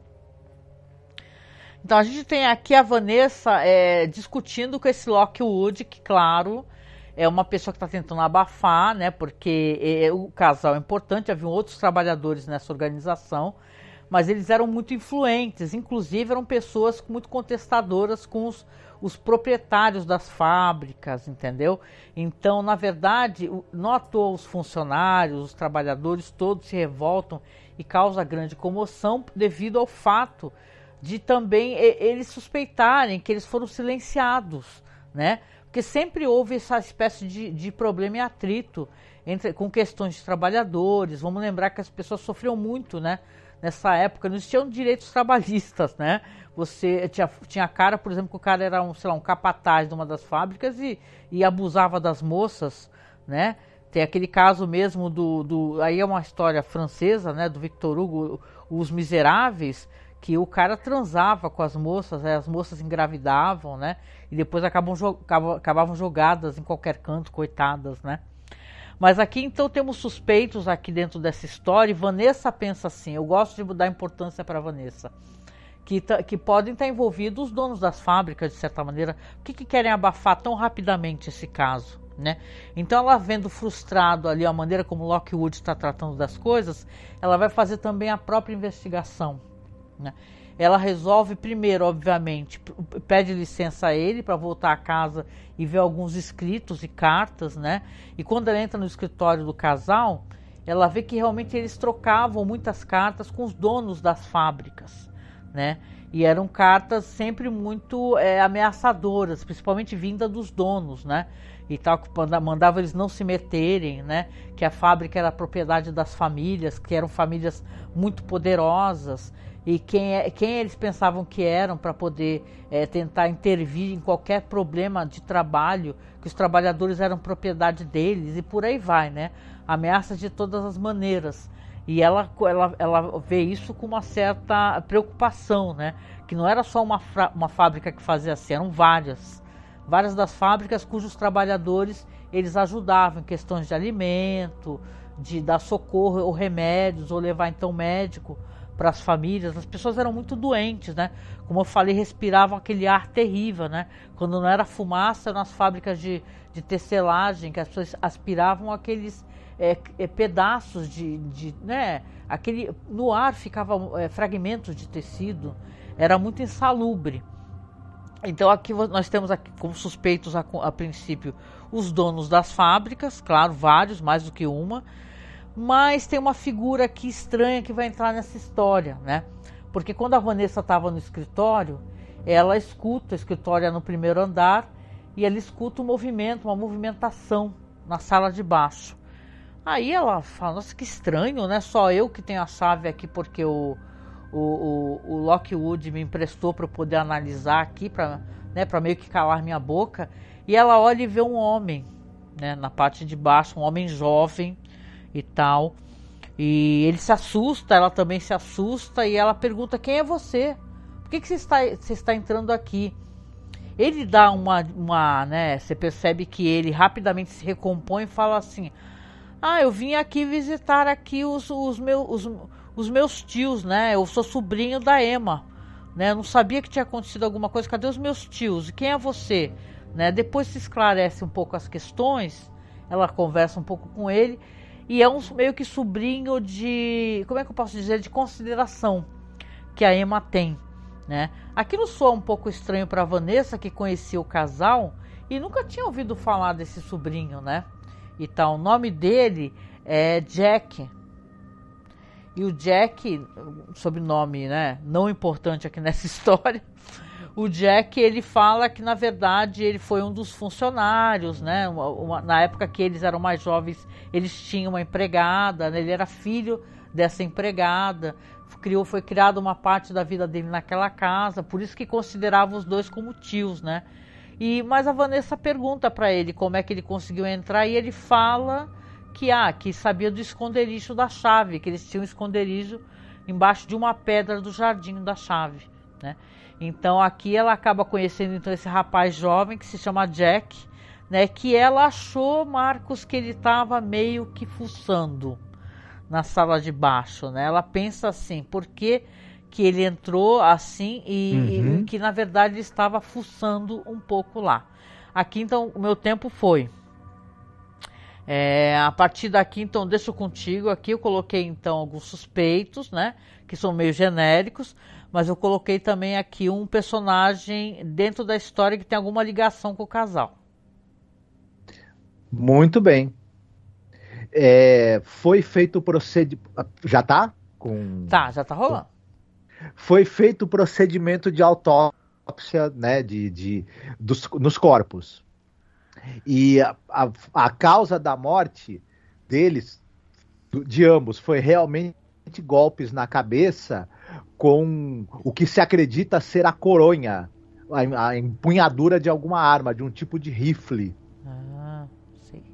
Então a gente tem aqui a Vanessa é, discutindo com esse Lockwood, que claro, é uma pessoa que está tentando abafar, né? Porque é, o casal é importante, haviam outros trabalhadores nessa organização, mas eles eram muito influentes, inclusive eram pessoas muito contestadoras com os, os proprietários das fábricas, entendeu? Então, na verdade, não à toa os funcionários, os trabalhadores todos se revoltam e causa grande comoção devido ao fato de também eles suspeitarem que eles foram silenciados, né? Porque sempre houve essa espécie de, de problema e atrito entre, com questões de trabalhadores. Vamos lembrar que as pessoas sofriam muito, né? Nessa época não existiam direitos trabalhistas, né? Você tinha, tinha cara, por exemplo, que o cara era um, sei lá, um capataz de uma das fábricas e, e abusava das moças, né? Tem aquele caso mesmo do, do... Aí é uma história francesa, né? Do Victor Hugo, Os Miseráveis, que o cara transava com as moças, né? As moças engravidavam, né? E depois acabam, acabavam jogadas em qualquer canto, coitadas, né? Mas aqui, então, temos suspeitos aqui dentro dessa história, e Vanessa pensa assim, eu gosto de dar importância para Vanessa, que, que podem estar envolvidos os donos das fábricas, de certa maneira, por que, que querem abafar tão rapidamente esse caso, né? Então, ela vendo frustrado ali a maneira como Lockwood está tratando das coisas, ela vai fazer também a própria investigação, né? Ela resolve primeiro, obviamente, pede licença a ele para voltar a casa e ver alguns escritos e cartas, né? E quando ela entra no escritório do casal, ela vê que realmente eles trocavam muitas cartas com os donos das fábricas, né? E eram cartas sempre muito é, ameaçadoras, principalmente vinda dos donos, né? e tal, que mandava eles não se meterem, né? Que a fábrica era propriedade das famílias, que eram famílias muito poderosas, e quem, é, quem eles pensavam que eram para poder é, tentar intervir em qualquer problema de trabalho, que os trabalhadores eram propriedade deles, e por aí vai, né? Ameaças de todas as maneiras. E ela, ela, ela vê isso com uma certa preocupação, né? Que não era só uma, uma fábrica que fazia assim, eram várias. Várias das fábricas cujos trabalhadores eles ajudavam em questões de alimento, de dar socorro ou remédios, ou levar então médico para as famílias. As pessoas eram muito doentes, né? Como eu falei, respiravam aquele ar terrível, né? Quando não era fumaça, nas fábricas de, de tecelagem, que as pessoas aspiravam aqueles é, é, pedaços de, de, né? Aquele, no ar ficavam é, fragmentos de tecido, era muito insalubre. Então aqui nós temos aqui como suspeitos a, a princípio os donos das fábricas, claro, vários, mais do que uma, mas tem uma figura aqui estranha que vai entrar nessa história, né? Porque quando a Vanessa estava no escritório, ela escuta, o escritório é no primeiro andar, e ela escuta um movimento, uma movimentação na sala de baixo. Aí ela fala, nossa, que estranho, né? Só eu que tenho a chave aqui porque o, o, o, o Lockwood me emprestou para eu poder analisar aqui, para, né, para meio que calar minha boca. E ela olha e vê um homem, né, na parte de baixo, um homem jovem e tal. E ele se assusta, ela também se assusta, e ela pergunta, quem é você? Por que, que você, está, você está entrando aqui? Ele dá uma, uma, né, você percebe que ele rapidamente se recompõe e fala assim, ah, eu vim aqui visitar aqui os, os, meus, os, os meus tios, né, eu sou sobrinho da Emma, né, eu não sabia que tinha acontecido alguma coisa, cadê os meus tios? E quem é você? Né, depois se esclarece um pouco as questões, ela conversa um pouco com ele, e é um meio que sobrinho de, como é que eu posso dizer, de consideração que a Emma tem, né? Aquilo soa um pouco estranho para Vanessa, que conhecia o casal e nunca tinha ouvido falar desse sobrinho, né? Então, o nome dele é Jack. E o Jack, sobrenome, né, não importante aqui nessa história, o Jack, ele fala que, na verdade, ele foi um dos funcionários, né? Uma, uma, na época que eles eram mais jovens, eles tinham uma empregada, né? Ele era filho dessa empregada, criou, foi criada uma parte da vida dele naquela casa, por isso que considerava os dois como tios, né? E, mas a Vanessa pergunta para ele como é que ele conseguiu entrar, e ele fala que, ah, que sabia do esconderijo da chave, que eles tinham um esconderijo embaixo de uma pedra do jardim da chave, né? Então aqui ela acaba conhecendo então esse rapaz jovem que se chama Jack, né, que ela achou, Marcos, que ele estava meio que fuçando na sala de baixo, né? Ela pensa assim, por que que ele entrou assim e, uhum. e que na verdade ele estava fuçando um pouco lá. Aqui então o meu tempo foi. É, a partir daqui então deixo contigo, aqui eu coloquei então alguns suspeitos, né, que são meio genéricos, mas eu coloquei também aqui um personagem dentro da história que tem alguma ligação com o casal. Muito bem. É, foi feito o procedimento... Já tá? Com... Tá, já tá rolando. Foi feito o procedimento de autópsia, né, de, de, dos, nos corpos. E a, a, a causa da morte deles, de ambos, foi realmente golpes na cabeça com o que se acredita ser a coronha, a, a empunhadura de alguma arma, de um tipo de rifle. Ah, sim.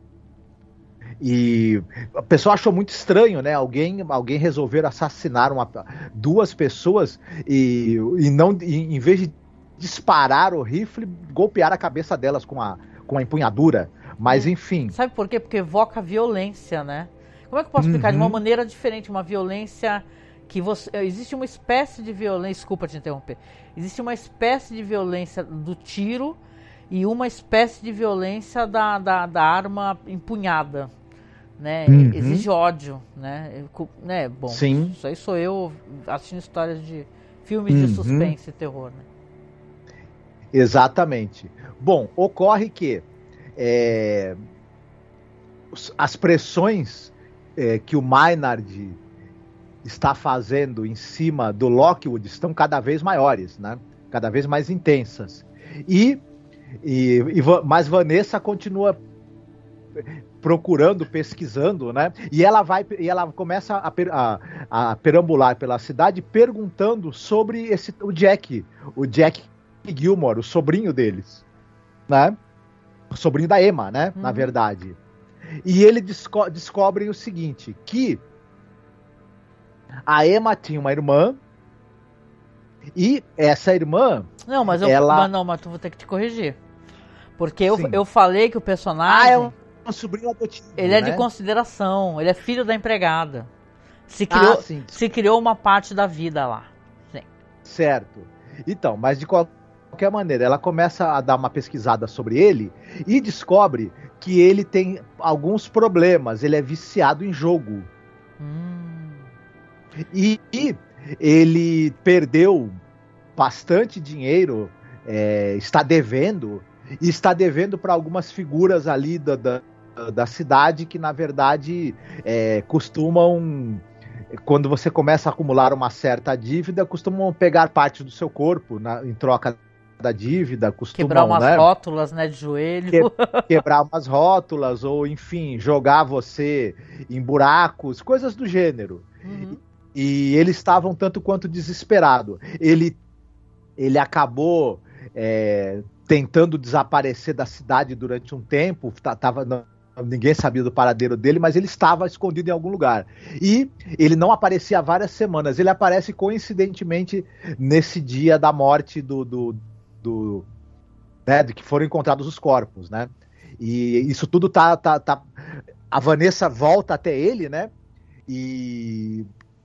E a pessoa achou muito estranho, né? Alguém, alguém resolver assassinar uma, duas pessoas e, e não, e, em vez de disparar o rifle, golpear a cabeça delas com a, com a empunhadura. Mas enfim. Sabe por quê? Porque evoca violência, né? Como é que eu posso explicar? Uhum. De uma maneira diferente, uma violência que você... Existe uma espécie de violência... Desculpa te interromper. Existe uma espécie de violência do tiro e uma espécie de violência da, da, da arma empunhada, né? Uhum. Exige ódio, né? né? Bom, sim. Isso aí sou eu assistindo histórias de filmes uhum. de suspense e terror, né? Exatamente. Bom, ocorre que é, as pressões é, que o Maynard está fazendo em cima do Lockwood estão cada vez maiores, né? Cada vez mais intensas. E, e, e mas Vanessa continua procurando, pesquisando, né? E ela vai e ela começa a, a, a perambular pela cidade perguntando sobre esse, o Jack, o Jack Gilmore, o sobrinho deles, né? O sobrinho da Emma, né? Hum. Na verdade. E ele desco descobre o seguinte, que a Emma tinha uma irmã e essa irmã... Não, mas eu ela... mas não, mas tu vou ter que te corrigir. Porque eu, eu falei que o personagem... Ah, é um, um sobrinho adotivo, ele é né? de consideração, ele é filho da empregada. Se criou, ah, sim. se criou uma parte da vida lá. Sim. Certo. Então, mas de qualquer maneira, ela começa a dar uma pesquisada sobre ele e descobre que ele tem alguns problemas, ele é viciado em jogo. Hum. E, e ele perdeu bastante dinheiro, é, está devendo, e está devendo para algumas figuras ali da, da, da cidade que, na verdade, é, costumam, quando você começa a acumular uma certa dívida, costumam pegar parte do seu corpo na, em troca da dívida, costumam... Quebrar umas né, rótulas, né, de joelho. Que, quebrar umas rótulas, ou, enfim, jogar você em buracos, coisas do gênero. Uhum. E eles estavam tanto quanto desesperados. Ele, ele acabou é, tentando desaparecer da cidade durante um tempo, tava, não, ninguém sabia do paradeiro dele, mas ele estava escondido em algum lugar. E ele não aparecia há várias semanas. Ele aparece coincidentemente nesse dia da morte do... do, do né, de que foram encontrados os corpos, né? E isso tudo tá, tá, tá... A Vanessa volta até ele, né? E...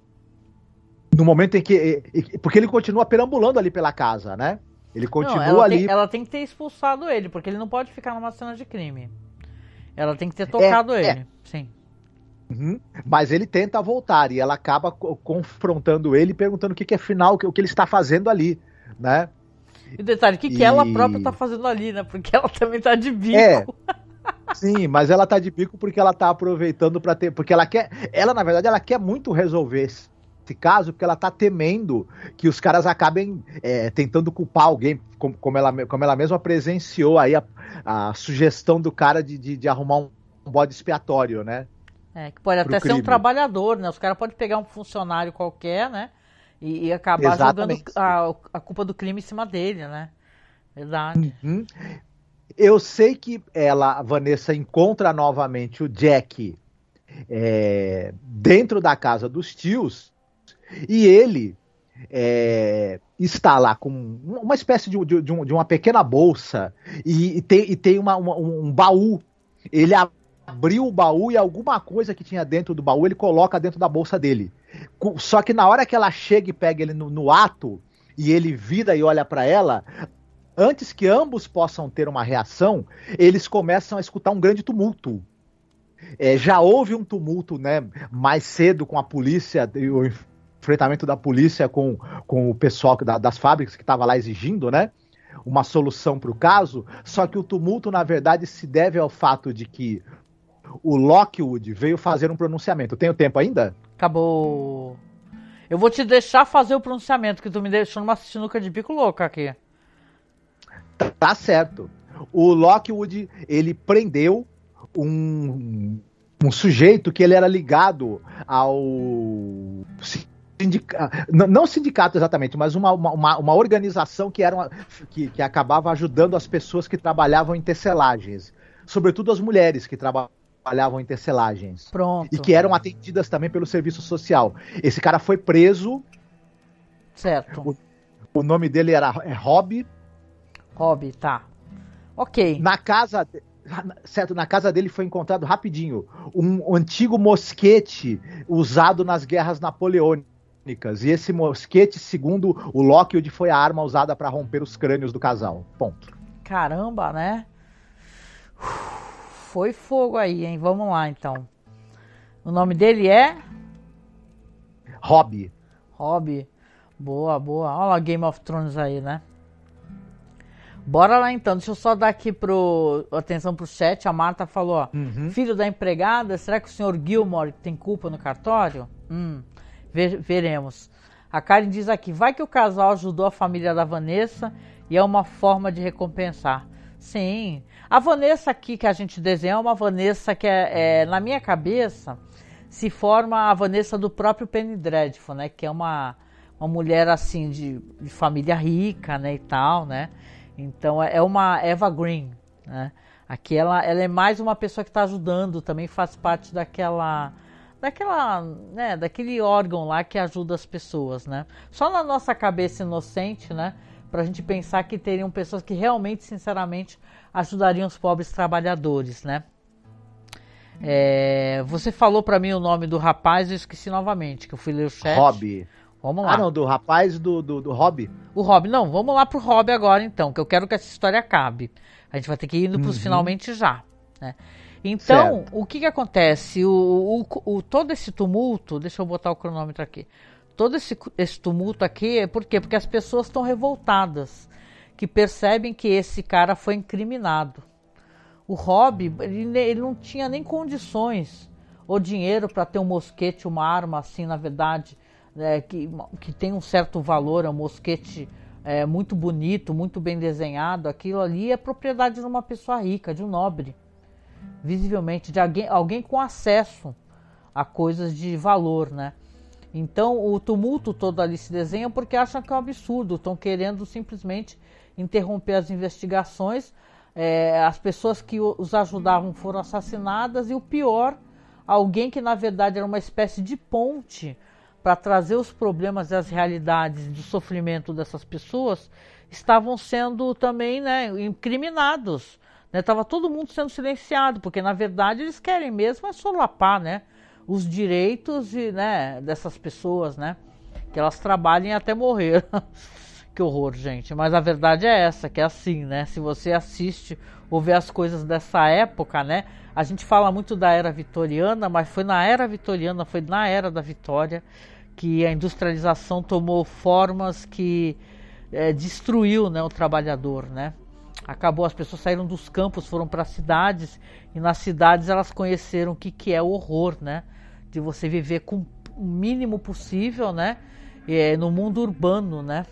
no momento em que... Porque ele continua perambulando ali pela casa, né? Ele continua não, ela ali... Tem, ela tem que ter expulsado ele, porque ele não pode ficar numa cena de crime. Ela tem que ter tocado é, ele, é. Sim. Uhum. Mas ele tenta voltar e ela acaba confrontando ele, perguntando o que, que afinal, o que ele está fazendo ali, né? E o detalhe, o que, e... que ela própria está fazendo ali, né? Porque ela também está de bico. É. Sim, mas ela tá de bico porque ela tá aproveitando para ter, porque ela quer, ela na verdade ela quer muito resolver esse caso, porque ela tá temendo que os caras acabem é, tentando culpar alguém, como, como, ela, como ela mesma presenciou aí a, a sugestão do cara de, de, de arrumar um bode expiatório, né? É, que pode até ser um trabalhador, né? Os caras podem pegar um funcionário qualquer, né? E, e acabar Exatamente. jogando a, a culpa do crime em cima dele, né? Verdade. Uhum. Eu sei que ela, a Vanessa, encontra novamente o Jack é, dentro da casa dos tios e ele é, está lá com uma espécie de, de, de uma pequena bolsa e, e tem, e tem uma, uma, um baú. Ele abriu o baú e alguma coisa que tinha dentro do baú ele coloca dentro da bolsa dele. Só que na hora que ela chega e pega ele no, no ato e ele vira e olha para ela, antes que ambos possam ter uma reação, eles começam a escutar um grande tumulto. É, já houve um tumulto, né, mais cedo com a polícia, o enfrentamento da polícia com, com o pessoal da, das fábricas que estava lá exigindo, né, uma solução para o caso, só que o tumulto, na verdade, se deve ao fato de que o Lockwood veio fazer um pronunciamento. Tenho tempo ainda? Acabou. Eu vou te deixar fazer o pronunciamento, que tu me deixou numa sinuca de bico louca aqui. Tá certo. O Lockwood, ele prendeu um, um sujeito que ele era ligado ao sindicato, não sindicato exatamente, mas uma, uma, uma organização que, era uma, que, que acabava ajudando as pessoas que trabalhavam em tecelagens, sobretudo as mulheres que trabalhavam em tecelagens. Pronto. E que eram atendidas também pelo serviço social. Esse cara foi preso. Certo. O, o nome dele era é Rob. Hobby, tá. Ok. Na casa, certo, na casa dele foi encontrado rapidinho um antigo mosquete usado nas guerras napoleônicas. E esse mosquete, segundo o Lockwood, foi a arma usada para romper os crânios do casal. Ponto. Caramba, né? Foi fogo aí, hein? Vamos lá, então. O nome dele é? Rob. Rob. Boa, boa. Olha lá Game of Thrones aí, né? Bora lá então, deixa eu só dar aqui pro, atenção pro chat. A Marta falou, ó, uhum. Filho da empregada, será que o senhor Gilmore tem culpa no cartório? Hum, ve veremos. A Karen diz aqui, vai que o casal ajudou a família da Vanessa e é uma forma de recompensar. Sim, A Vanessa aqui que a gente desenha é uma Vanessa que é, é na minha cabeça se forma a Vanessa do próprio Penny Dreadful, né? Que é uma, uma mulher assim de, de família rica, né, e tal, né? Então é uma Eva Green, né? Aqui ela, ela é mais uma pessoa que está ajudando, também faz parte daquela, daquela, né, daquele órgão lá que ajuda as pessoas, né? Só na nossa cabeça inocente, né? Para a gente pensar que teriam pessoas que realmente, sinceramente, ajudariam os pobres trabalhadores, né? É, você falou para mim o nome do rapaz, eu esqueci novamente, que eu fui ler o chat. Hobby. Vamos lá. Ah, não, do rapaz do, do, do Hobby. O Hobby, não, vamos lá pro Hobby agora então, que eu quero que essa história acabe. A gente vai ter que ir indo pros Uhum. finalmente já, né? Então, Certo. o que que acontece? O, o, o, todo esse tumulto, deixa eu botar o cronômetro aqui. Todo esse, esse tumulto aqui, é por quê? Porque as pessoas estão revoltadas, que percebem que esse cara foi incriminado. O Hobby, ele, ele não tinha nem condições ou dinheiro para ter um mosquete, uma arma assim, na verdade, é, que, que tem um certo valor, é um mosquete é, muito bonito, muito bem desenhado. Aquilo ali é propriedade de uma pessoa rica, de um nobre, visivelmente, de alguém, alguém com acesso a coisas de valor, né? Então o tumulto todo ali se desenha porque acham que é um absurdo, estão querendo simplesmente interromper as investigações. É, as pessoas que os ajudavam foram assassinadas e o pior, alguém que na verdade era uma espécie de ponte para trazer os problemas e as realidades do sofrimento dessas pessoas, estavam sendo também, né, incriminados. Estava, né, todo mundo sendo silenciado, porque na verdade eles querem mesmo é solapar, né, os direitos de, né, dessas pessoas, né, que elas trabalhem até morrer. Que horror, gente. Mas a verdade é essa, que é assim, né? Se você assiste ou vê as coisas dessa época, né? A gente fala muito da era vitoriana, mas foi na era vitoriana, foi na era da Vitória que a industrialização tomou formas que é, destruiu, né, o trabalhador, né? Acabou, as pessoas saíram dos campos, foram para as cidades, e nas cidades elas conheceram o que, que é o horror, né? De você viver com o mínimo possível, né? É, no mundo urbano, né?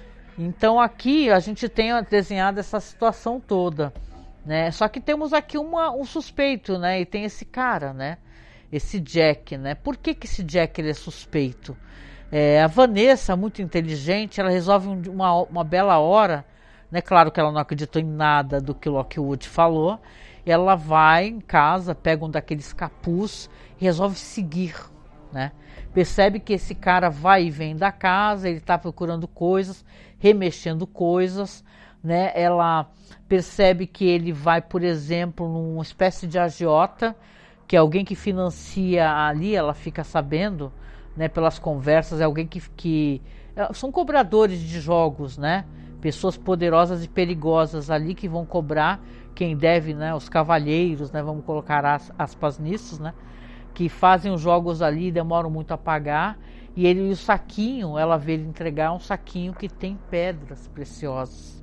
Então aqui a gente tem desenhado essa situação toda, né? Só que temos aqui uma, um suspeito, né? E tem esse cara, né? Esse Jack, né? Por que que esse Jack ele é suspeito? É, a Vanessa, muito inteligente, ela resolve uma, uma bela hora, né? Claro que ela não acreditou em nada do que o Lockwood falou. Ela vai em casa, pega um daqueles capuz e resolve seguir, né? Percebe que esse cara vai e vem da casa, ele está procurando coisas, remexendo coisas, né? Ela percebe que ele vai, por exemplo, numa espécie de agiota, que é alguém que financia ali, ela fica sabendo, né, pelas conversas, é alguém que, que são cobradores de jogos, né? Pessoas poderosas e perigosas ali que vão cobrar quem deve, né? Os cavalheiros, né? Vamos colocar as, aspas nisso, né? Que fazem os jogos ali, demoram muito a pagar, e ele, o saquinho, ela vê ele entregar um saquinho que tem pedras preciosas.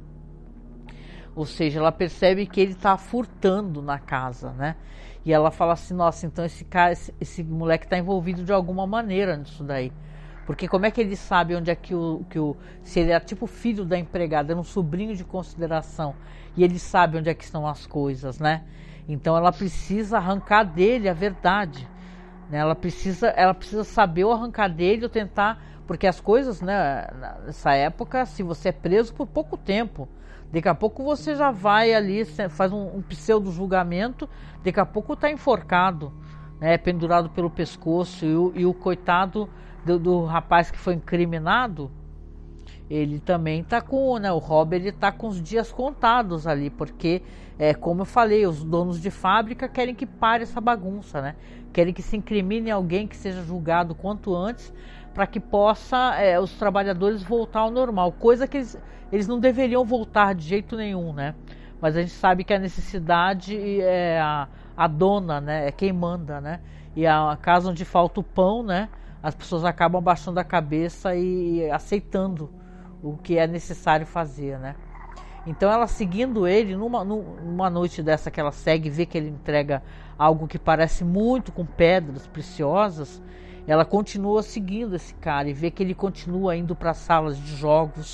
Ou seja, ela percebe que ele está furtando na casa, né? E ela fala assim, nossa, então esse cara, esse, esse moleque está envolvido de alguma maneira nisso daí. Porque como é que ele sabe onde é que o, que o... Se ele é tipo filho da empregada, era um sobrinho de consideração, e ele sabe onde é que estão as coisas, né? Então ela precisa arrancar dele a verdade. Ela precisa, ela precisa saber ou arrancar dele ou tentar, porque as coisas, né, nessa época, se você é preso por pouco tempo, daqui a pouco você já vai ali, faz um, um pseudo julgamento, daqui a pouco está enforcado, né, pendurado pelo pescoço, e o, e o coitado do, do rapaz que foi incriminado, ele também está com, né, o Rob, ele está com os dias contados ali, porque, é, como eu falei, os donos de fábrica querem que pare essa bagunça, né? Querem que se incrimine alguém, que seja julgado quanto antes, para que possa é, os trabalhadores voltar ao normal, coisa que eles, eles não deveriam voltar de jeito nenhum, né? Mas a gente sabe que a necessidade é a, a dona, né? É quem manda, né? E a casa onde falta o pão, né? As pessoas acabam abaixando a cabeça e aceitando o que é necessário fazer, né? Então ela seguindo ele, numa, numa noite dessa que ela segue, vê que ele entrega algo que parece muito com pedras preciosas, ela continua seguindo esse cara e vê que ele continua indo para salas de jogos,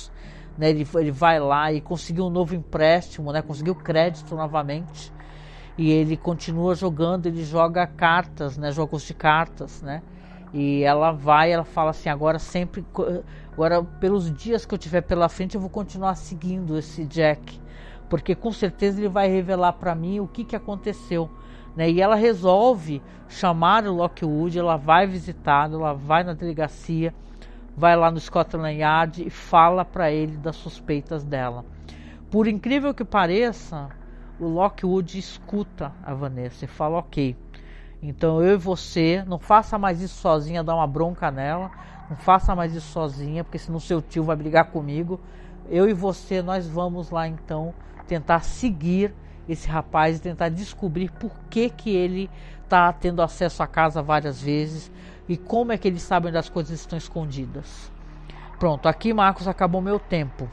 né? Ele, ele vai lá e conseguiu um novo empréstimo, né? Conseguiu crédito novamente. E ele continua jogando, ele joga cartas, né? Jogos de cartas, né? E ela vai, ela fala assim, agora sempre, agora pelos dias que eu tiver pela frente, eu vou continuar seguindo esse Jack, porque com certeza ele vai revelar para mim o que, que aconteceu, né? E ela resolve chamar o Lockwood, ela vai visitá-lo, ela vai na delegacia, vai lá no Scotland Yard e fala para ele das suspeitas dela. Por incrível que pareça, o Lockwood escuta a Vanessa e fala, ok, então eu e você, não faça mais isso sozinha, dá uma bronca nela, não faça mais isso sozinha, porque senão seu tio vai brigar comigo. Eu e você, nós vamos lá então tentar seguir esse rapaz e tentar descobrir por que que ele está tendo acesso à casa várias vezes e como é que eles sabem onde as coisas estão escondidas. Pronto, aqui, Marcos, acabou meu tempo.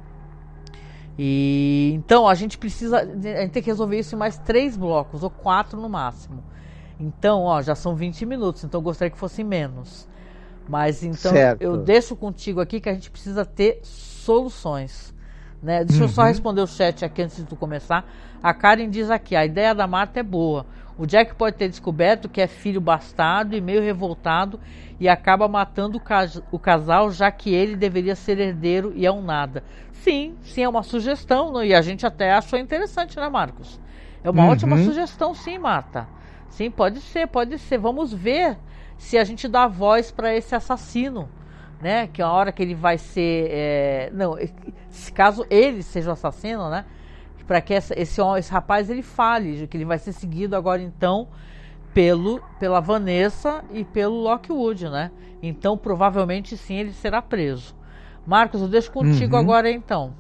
E então a gente precisa, a gente tem que resolver isso em mais três blocos, ou quatro no máximo. Então, ó, já são vinte minutos, então eu gostaria que fosse menos. Mas então certo. Eu deixo contigo aqui que a gente precisa ter soluções, né? Deixa uhum. eu só responder o chat aqui antes de tu começar. A Karen diz aqui, a ideia da Marta é boa. O Jack pode ter descoberto que é filho bastardo e meio revoltado e acaba matando o, cas- o casal, já que ele deveria ser herdeiro e é um nada. Sim, sim, é uma sugestão, não? E a gente até achou interessante, né, Marcos? É uma uhum. ótima sugestão, sim, Marta. Sim, pode ser, pode ser. Vamos ver se a gente dá voz para esse assassino, né? Que a hora que ele vai ser... É... Não, se caso ele seja o assassino, né? Para que essa, esse, esse rapaz ele fale, que ele vai ser seguido agora então pelo, pela Vanessa e pelo Lockwood, né? Então provavelmente sim ele será preso. Marcos, eu deixo contigo uhum. agora então.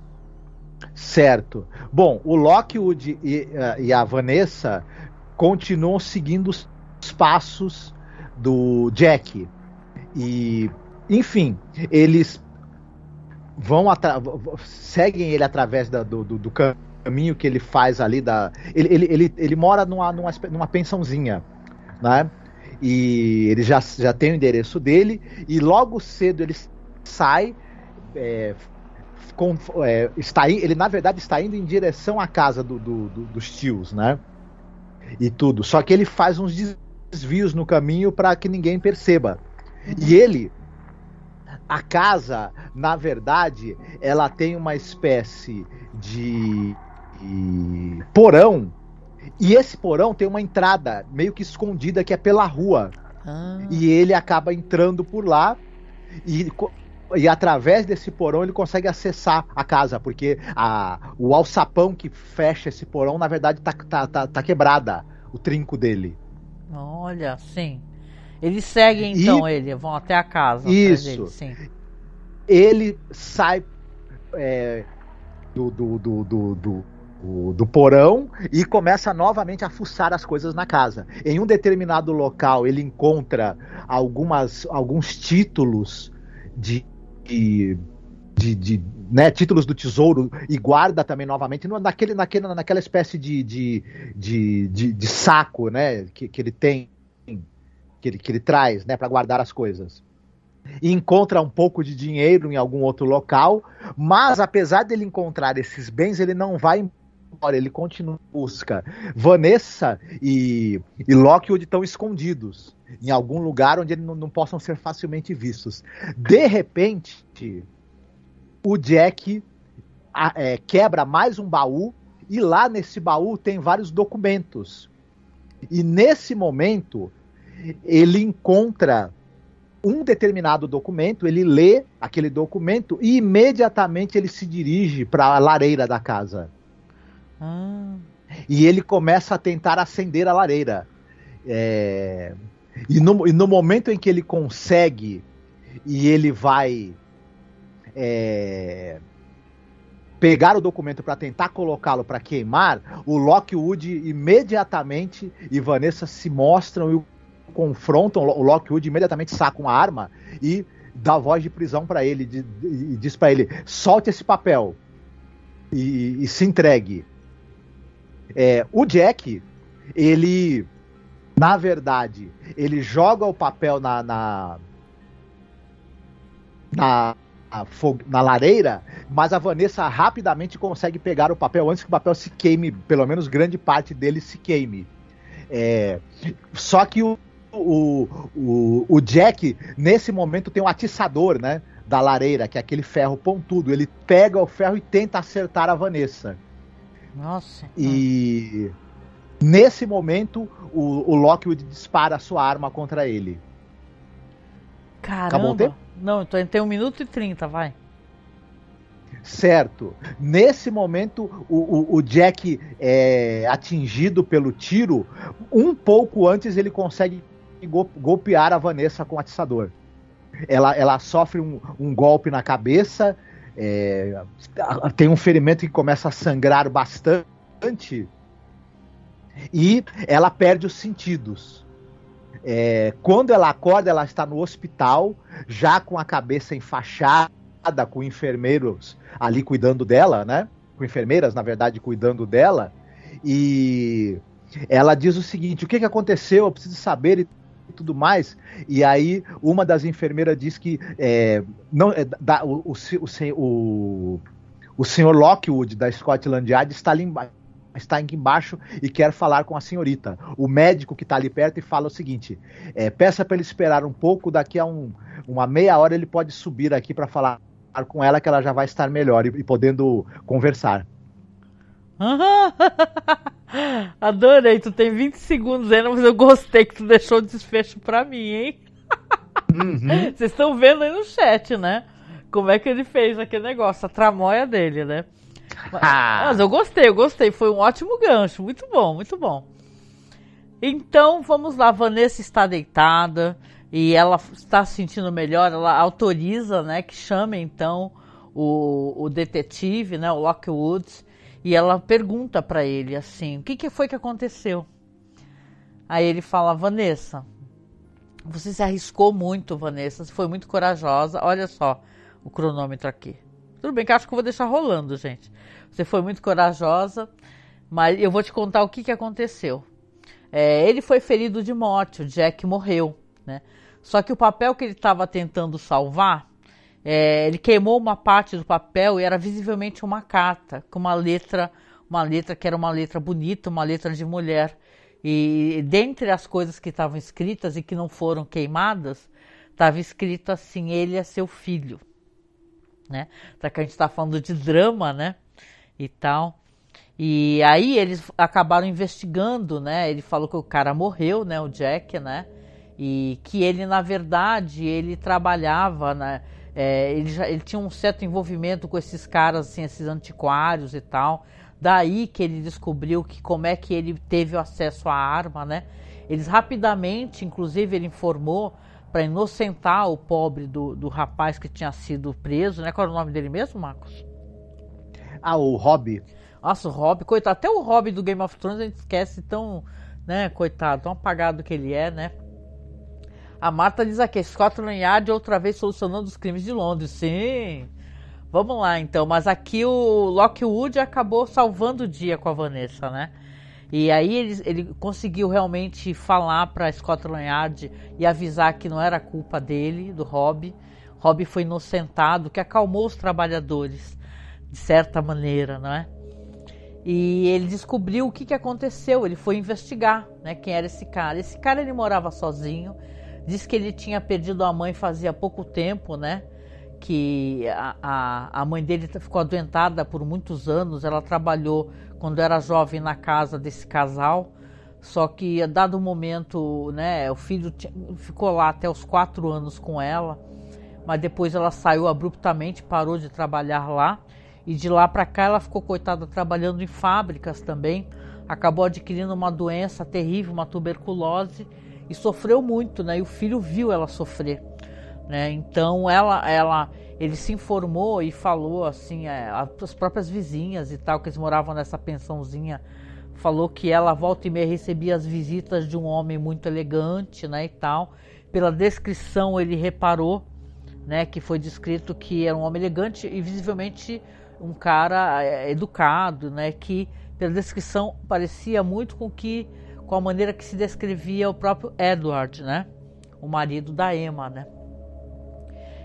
Certo. Bom, o Lockwood e, uh, e a Vanessa continuam seguindo os passos do Jack. E, enfim, eles vão atra- seguem ele através da, do, do, do caminho que ele faz ali. Da, ele, ele, ele, ele mora numa, numa, numa pensãozinha, né? E ele já, já tem o endereço dele. E logo cedo ele sai. É, com, é, está, ele, na verdade, está indo em direção à casa do, do, do, dos tios, né? E tudo. Só que ele faz uns desvios no caminho para que ninguém perceba. Uhum. E ele, a casa, na verdade, ela tem uma espécie de, de porão. E esse porão tem uma entrada meio que escondida que é pela rua. Ah. E ele acaba entrando por lá e, e através desse porão ele consegue acessar a casa, porque a, o alçapão que fecha esse porão, na verdade, tá, tá, tá, tá quebrada, o trinco dele. Olha, sim. Eles seguem, então, e, ele, vão até a casa. Isso. Dele, sim. Ele sai é, do, do, do, do, do, do porão e começa novamente a fuçar as coisas na casa. Em um determinado local, ele encontra algumas, alguns títulos de... de De, de, né, títulos do tesouro e guarda também novamente naquele, naquele, naquela espécie de, de, de, de, de saco, né, que, que ele tem, que ele, que ele traz, né, para guardar as coisas. E encontra um pouco de dinheiro em algum outro local, mas apesar dele encontrar esses bens, ele não vai embora, ele continua em busca. Vanessa e, e Lockwood estão escondidos em algum lugar onde eles não, não possam ser facilmente vistos. De repente, o Jack é, quebra mais um baú e lá nesse baú tem vários documentos. E nesse momento ele encontra um determinado documento, ele lê aquele documento e imediatamente ele se dirige para a lareira da casa. Ah. E ele começa a tentar acender a lareira. É... E, no, e no momento em que ele consegue e ele vai... É, pegar o documento para tentar colocá-lo para queimar, o Lockwood imediatamente e Vanessa se mostram e o confrontam. O Lockwood imediatamente saca uma arma e dá voz de prisão para ele de, de, e diz para ele: solte esse papel e, e se entregue. É, o Jack, ele na verdade ele joga o papel na na, na na lareira, mas a Vanessa rapidamente consegue pegar o papel antes que o papel se queime, pelo menos grande parte dele se queime. É, só que o, o, o, o Jack, nesse momento, tem um atiçador, né, da lareira, que é aquele ferro pontudo. Ele pega o ferro e tenta acertar a Vanessa. Nossa. E nesse momento, o, o Lockwood dispara a sua arma contra ele. Caramba. Acabou o tempo? Não, então tem um minuto e trinta, vai. Certo. Nesse momento, o, o, o Jack é atingido pelo tiro. Um pouco antes, ele consegue go- golpear a Vanessa com o atiçador. Ela, ela sofre um, um golpe na cabeça, é, tem um ferimento que começa a sangrar bastante e ela perde os sentidos. É, quando ela acorda, ela está no hospital, já com a cabeça enfaixada, com enfermeiros ali cuidando dela, né? Com enfermeiras, na verdade, cuidando dela. E ela diz o seguinte: o que, que aconteceu? Eu preciso saber e tudo mais. E aí uma das enfermeiras diz que é, não, é, da, o, o, o, o senhor Lockwood da Scotland Yard está ali embaixo. Está aqui embaixo e quer falar com a senhorita. O médico que está ali perto e fala o seguinte: é, peça para ele esperar um pouco, daqui a um, uma meia hora ele pode subir aqui para falar com ela, que ela já vai estar melhor e, e podendo conversar. Adorei, tu tem vinte segundos ainda, mas eu gostei que tu deixou o desfecho para mim, hein? Uhum. Vocês estão vendo aí no chat, né? Como é que ele fez aquele negócio, a tramóia dele, né? Mas eu gostei, eu gostei. Foi um ótimo gancho. Muito bom, muito bom. Então, vamos lá. Vanessa está deitada e ela está se sentindo melhor. Ela autoriza, né, que chame, então, o, o detetive, né, o Lockwood. E ela pergunta para ele, assim, o que, que foi que aconteceu? Aí ele fala: Vanessa, você se arriscou muito, Vanessa. Você foi muito corajosa. Olha só o cronômetro aqui. Tudo bem que eu acho que eu vou deixar rolando, gente. Você foi muito corajosa, mas eu vou te contar o que, que aconteceu. É, ele foi ferido de morte, o Jack morreu, né? Só que o papel que ele estava tentando salvar, é, ele queimou uma parte do papel e era visivelmente uma carta, com uma letra, uma letra que era uma letra bonita, uma letra de mulher. E dentre as coisas que estavam escritas e que não foram queimadas, estava escrito assim: ele é seu filho. Né? Tá, que a gente está falando de drama, né? E tal. E aí eles acabaram investigando, né? Ele falou que o cara morreu, né? O Jack, né? E que ele, na verdade, ele trabalhava, né? É, ele, já, ele tinha um certo envolvimento com esses caras, assim, esses antiquários e tal. Daí que ele descobriu que como é que ele teve o acesso à arma, né? Eles rapidamente, inclusive, ele informou para inocentar o pobre do, do rapaz que tinha sido preso, né? Qual era o nome dele mesmo, Marcos? Ah, o Robb. Nossa, o Robb, coitado. Até o Robb do Game of Thrones a gente esquece tão, né, coitado, tão apagado que ele é, né? A Marta diz aqui: Scotland Yard outra vez solucionando os crimes de Londres. Sim. Vamos lá, então. Mas aqui o Lockwood acabou salvando o dia com a Vanessa, né? E aí ele, ele conseguiu realmente falar para Scotland Yard e avisar que não era culpa dele, do Robb. Robb foi inocentado, que acalmou os trabalhadores, de certa maneira, não é? E ele descobriu o que, que aconteceu. Ele foi investigar, né, quem era esse cara. Esse cara, ele morava sozinho. Diz que ele tinha perdido a mãe fazia pouco tempo, né? Que a, a, a mãe dele ficou adoentada por muitos anos. Ela trabalhou quando era jovem na casa desse casal, só que a dado momento, né, o filho t- ficou lá até os quatro anos com ela, mas depois ela saiu abruptamente, parou de trabalhar lá, e de lá para cá ela ficou, coitada, trabalhando em fábricas também, acabou adquirindo uma doença terrível, uma tuberculose, e sofreu muito, né, e o filho viu ela sofrer, né, então ela, ela, ele se informou e falou assim, é, as próprias vizinhas e tal, que eles moravam nessa pensãozinha, falou que ela volta e meia recebia as visitas de um homem muito elegante, né, e tal. Pela descrição ele reparou, né, que foi descrito que era um homem elegante e visivelmente um cara é, educado, né, que pela descrição parecia muito com que com a maneira que se descrevia o próprio Edward, né, o marido da Emma, né.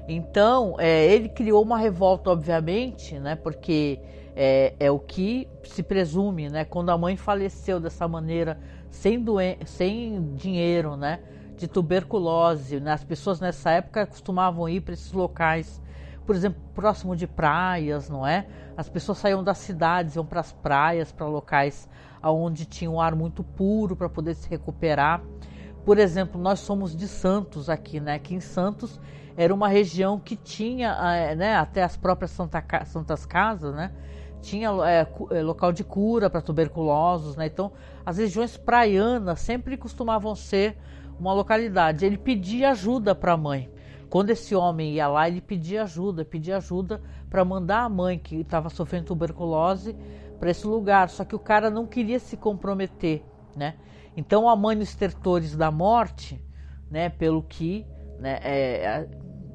Então, é, ele criou uma revolta, obviamente, né? Porque é, é o que se presume, né? Quando a mãe faleceu dessa maneira, sem, doen- sem dinheiro, né? De tuberculose, né? As pessoas nessa época costumavam ir para esses locais, por exemplo, próximo de praias, não é? As pessoas saíam das cidades, iam para as praias, para locais onde tinha um ar muito puro para poder se recuperar. Por exemplo, nós somos de Santos aqui, né? Aqui em Santos era uma região que tinha, né, até as próprias Santa, Santas Casas, né? Tinha é, local de cura para tuberculosos, né? Então, as regiões praianas sempre costumavam ser uma localidade. Ele pedia ajuda para a mãe. Quando esse homem ia lá, ele pedia ajuda, pedia ajuda para mandar a mãe, que estava sofrendo tuberculose, para esse lugar. Só que o cara não queria se comprometer, né? Então, a mãe nos estertores da morte, né, pelo que, né, é,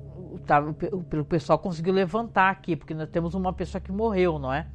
tava, pelo pessoal conseguiu levantar aqui, porque nós temos uma pessoa que morreu, não é?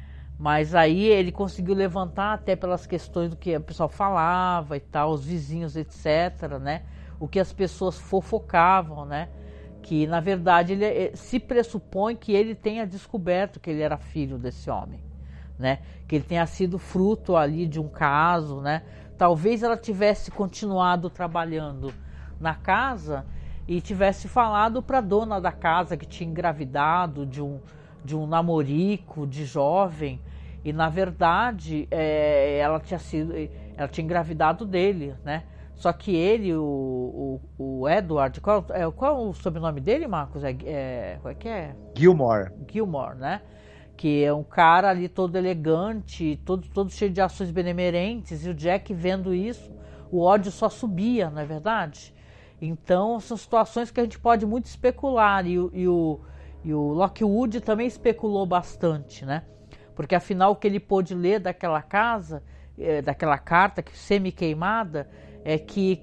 Mas aí ele conseguiu levantar até pelas questões do que o pessoal falava e tal, os vizinhos, etcétera, né? O que as pessoas fofocavam, né? Que, na verdade, ele se pressupõe que ele tenha descoberto que ele era filho desse homem, né? Que ele tenha sido fruto ali de um caso, né? Talvez ela tivesse continuado trabalhando na casa e tivesse falado para a dona da casa que tinha engravidado de um, de um namorico, de jovem, e na verdade é, ela tinha sido, ela tinha engravidado dele, né? Só que ele, o, o, o Edward, qual é, qual é o sobrenome dele, Marcos? É, é, qual é que é? Gilmore. Gilmore, né? Que é um cara ali todo elegante, todo, todo cheio de ações benemerentes, e o Jack vendo isso, o ódio só subia, não é verdade? Então são situações que a gente pode muito especular, e, e, o, e o Lockwood também especulou bastante, né? Porque afinal o que ele pôde ler daquela casa, é, daquela carta que semi-queimada, é que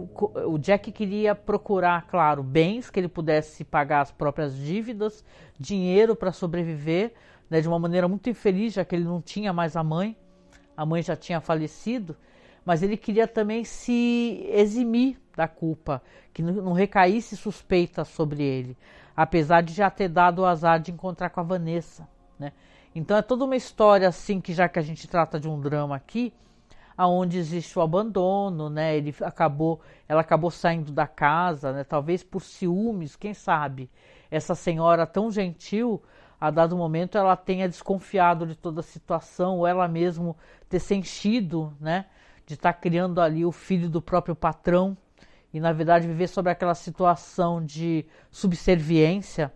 o Jack queria procurar, claro, bens que ele pudesse pagar as próprias dívidas, dinheiro para sobreviver, né, de uma maneira muito infeliz, já que ele não tinha mais a mãe, a mãe já tinha falecido, mas ele queria também se eximir da culpa, que não recaísse suspeita sobre ele, apesar de já ter dado o azar de encontrar com a Vanessa, né? Então é toda uma história assim, que já que a gente trata de um drama aqui, aonde existe o abandono, né? Ele acabou, ela acabou saindo da casa, né? Talvez por ciúmes, quem sabe? Essa senhora tão gentil, a dado momento ela tenha desconfiado de toda a situação, ou ela mesmo ter sentido, né? De estar criando ali o filho do próprio patrão e na verdade viver sobre aquela situação de subserviência.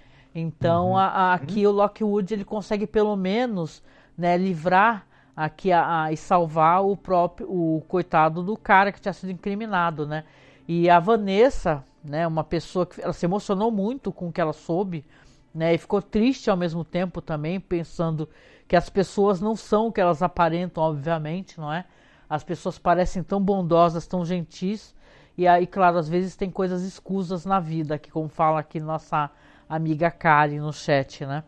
Então Uhum. a, a, aqui uhum. o Lockwood ele consegue pelo menos, né, livrar aqui a, a, e salvar o próprio, o coitado do cara que tinha sido incriminado, né? E a Vanessa, né, uma pessoa que ela se emocionou muito com o que ela soube, né, e ficou triste ao mesmo tempo também, pensando que as pessoas não são o que elas aparentam, obviamente, não é? As pessoas parecem tão bondosas, tão gentis, e aí, claro, às vezes tem coisas escusas na vida, que como fala aqui nossa amiga Karen no chat, né?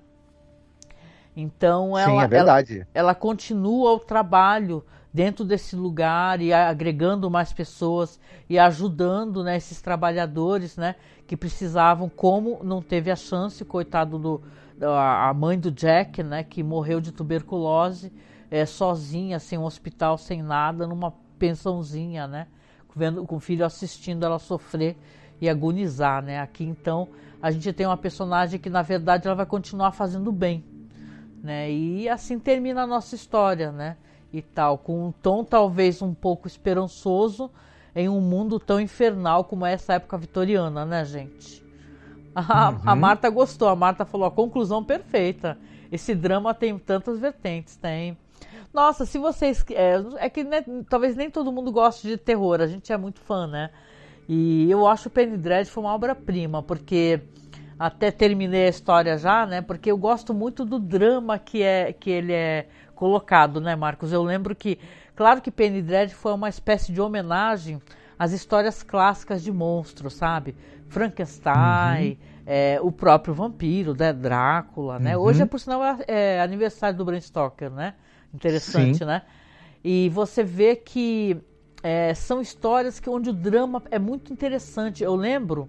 Então ela, Sim, é verdade. ela, ela continua o trabalho dentro desse lugar e agregando mais pessoas e ajudando, né, esses trabalhadores, né, que precisavam, como não teve a chance, coitado do a mãe do Jack, né, que morreu de tuberculose, é, sozinha, sem um hospital, sem nada, numa pensãozinha, né, vendo, com o filho assistindo ela sofrer e agonizar, né. Aqui então a gente tem uma personagem que na verdade ela vai continuar fazendo bem, né, e assim termina a nossa história, né, e tal, com um tom talvez um pouco esperançoso em um mundo tão infernal como é essa época vitoriana, né, gente? A, uhum. a Marta gostou, a Marta falou, a conclusão perfeita, esse drama tem tantas vertentes, tem. Nossa, se vocês, é, é que né, talvez nem todo mundo goste de terror, a gente é muito fã, né, e eu acho o Penny Dreadful uma obra-prima, porque até terminei a história já, né, porque eu gosto muito do drama que, é, que ele é colocado, né, Marcos? Eu lembro que, claro que Penny Dreadful foi uma espécie de homenagem às histórias clássicas de monstros, sabe? Frankenstein, uhum. é, o próprio vampiro, né? Drácula, né? Uhum. Hoje, é, por sinal, é, é aniversário do Bram Stoker, né? Interessante, Sim. né? E você vê que é, são histórias que, onde o drama é muito interessante. Eu lembro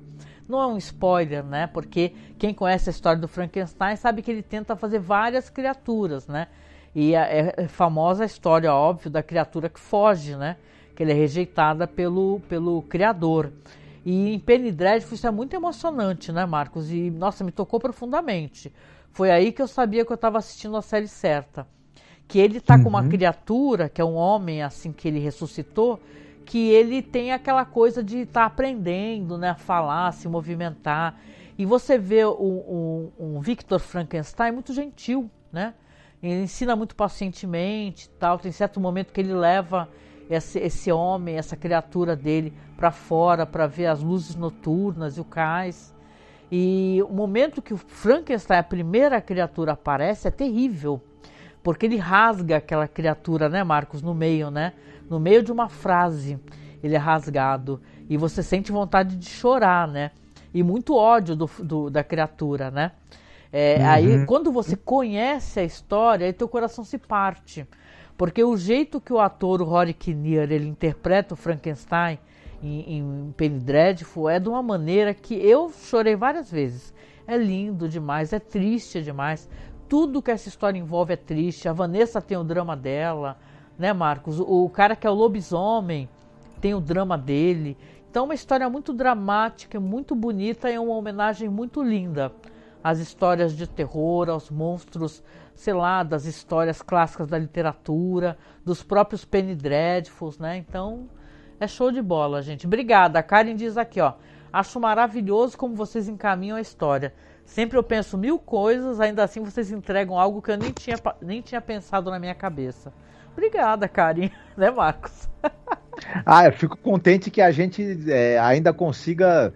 não é um spoiler, né? Porque quem conhece a história do Frankenstein sabe que ele tenta fazer várias criaturas, né? E é, é famosa a história, óbvio, da criatura que foge, né? Que ele é rejeitada pelo, pelo criador. E em Penny Dreadful isso é muito emocionante, né, Marcos? E, nossa, me tocou profundamente. Foi aí que eu sabia que eu estava assistindo a série certa. Que ele tá uhum. com uma criatura, que é um homem, assim, que ele ressuscitou, que ele tem aquela coisa de estar tá aprendendo, né, a falar, a se movimentar. E você vê um, um, um Victor Frankenstein muito gentil, né? Ele ensina muito pacientemente, tal. Tem certo momento que ele leva esse, esse homem, essa criatura dele para fora para ver as luzes noturnas e o cais. E o momento que o Frankenstein, a primeira criatura, aparece é terrível, porque ele rasga aquela criatura, né, Marcos, no meio, né? No meio de uma frase, ele é rasgado. E você sente vontade de chorar, né? E muito ódio do, do, da criatura, né? É, uhum. Aí, quando você conhece a história, aí teu coração se parte. Porque o jeito que o ator, o Rory Kinnear, ele interpreta o Frankenstein em, em Penny Dreadful é de uma maneira que eu chorei várias vezes. É lindo demais, é triste demais. Tudo que essa história envolve é triste. A Vanessa tem o drama dela, né, Marcos? O, o cara que é o lobisomem tem o drama dele. Então é uma história muito dramática, muito bonita e é uma homenagem muito linda às histórias de terror, aos monstros, sei lá, das histórias clássicas da literatura, dos próprios Penny Dreadfuls, né? Então é show de bola, gente. Obrigada. A Karen diz aqui, ó. Acho maravilhoso como vocês encaminham a história. Sempre eu penso mil coisas, ainda assim vocês entregam algo que eu nem tinha, nem tinha pensado na minha cabeça. Obrigada, Karen. Né, Marcos? Ah, eu fico contente que a gente é, ainda consiga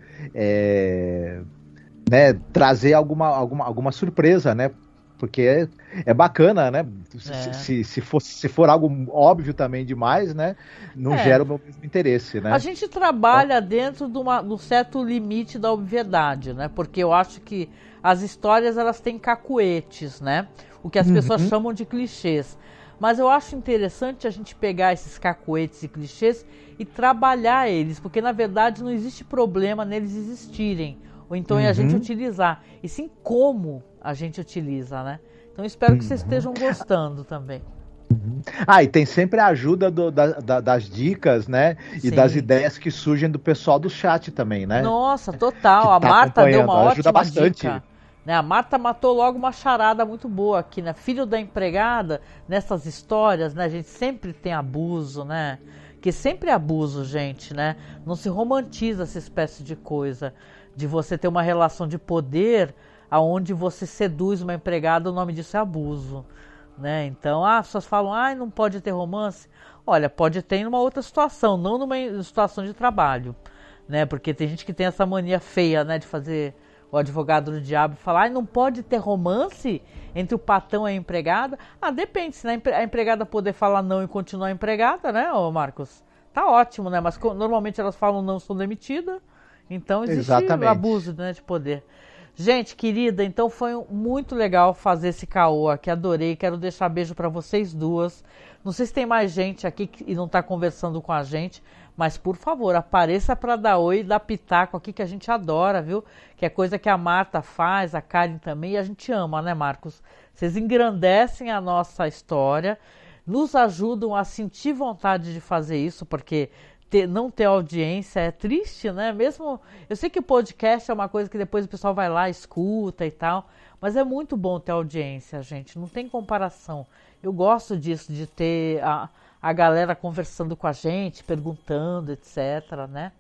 é, né, trazer alguma, alguma, alguma surpresa, né? Porque é, é bacana, né? Se, é. se, se, for, se for algo óbvio também demais, né? Não é. gera o meu mesmo interesse, né? A gente trabalha então, dentro de, uma, de um certo limite da obviedade, né? Porque eu acho que as histórias, elas têm cacuetes, né? O que as uhum. pessoas chamam de clichês. Mas eu acho interessante a gente pegar esses cacuetes e clichês e trabalhar eles, porque na verdade não existe problema neles existirem, ou então uhum. é a gente utilizar, e sim como a gente utiliza, né? Então espero que vocês uhum. estejam gostando também. Uhum. Ah, e tem sempre a ajuda do, da, da, das dicas, né? E sim. das ideias que surgem do pessoal do chat também, né? Nossa, total. A tá Marta deu uma ótima ajuda bastante. Dica. Né? A Marta matou logo uma charada muito boa aqui, né? Filho da empregada, nessas histórias, né? A gente sempre tem abuso, né? Que sempre é abuso, gente, né? Não se romantiza essa espécie de coisa, de você ter uma relação de poder aonde você seduz uma empregada, o nome disso é abuso, né? Então, ah, as pessoas falam, ah, não pode ter romance. Olha, pode ter em uma outra situação, não numa situação de trabalho, né? Porque tem gente que tem essa mania feia, né, de fazer o advogado do diabo e falar, ah, não pode ter romance entre o patrão e a empregada. Ah, depende, se a empregada poder falar não e continuar empregada, né, ô Marcos? Tá ótimo, né? Mas normalmente elas falam não, são demitidas, então existe Exatamente. abuso, né, de poder. Gente, querida, então foi muito legal fazer esse caô aqui, adorei, quero deixar beijo para vocês duas. Não sei se tem mais gente aqui que não tá conversando com a gente, mas por favor, apareça para dar oi e dar pitaco aqui, que a gente adora, viu? Que é coisa que a Marta faz, a Karen também, e a gente ama, né, Marcos? Vocês engrandecem a nossa história, nos ajudam a sentir vontade de fazer isso, porque Ter, não ter audiência é triste, né? Mesmo, eu sei que o podcast é uma coisa que depois o pessoal vai lá, escuta e tal, mas é muito bom ter audiência, gente, não tem comparação. Eu gosto disso, de ter a, a galera conversando com a gente, perguntando, etc, né?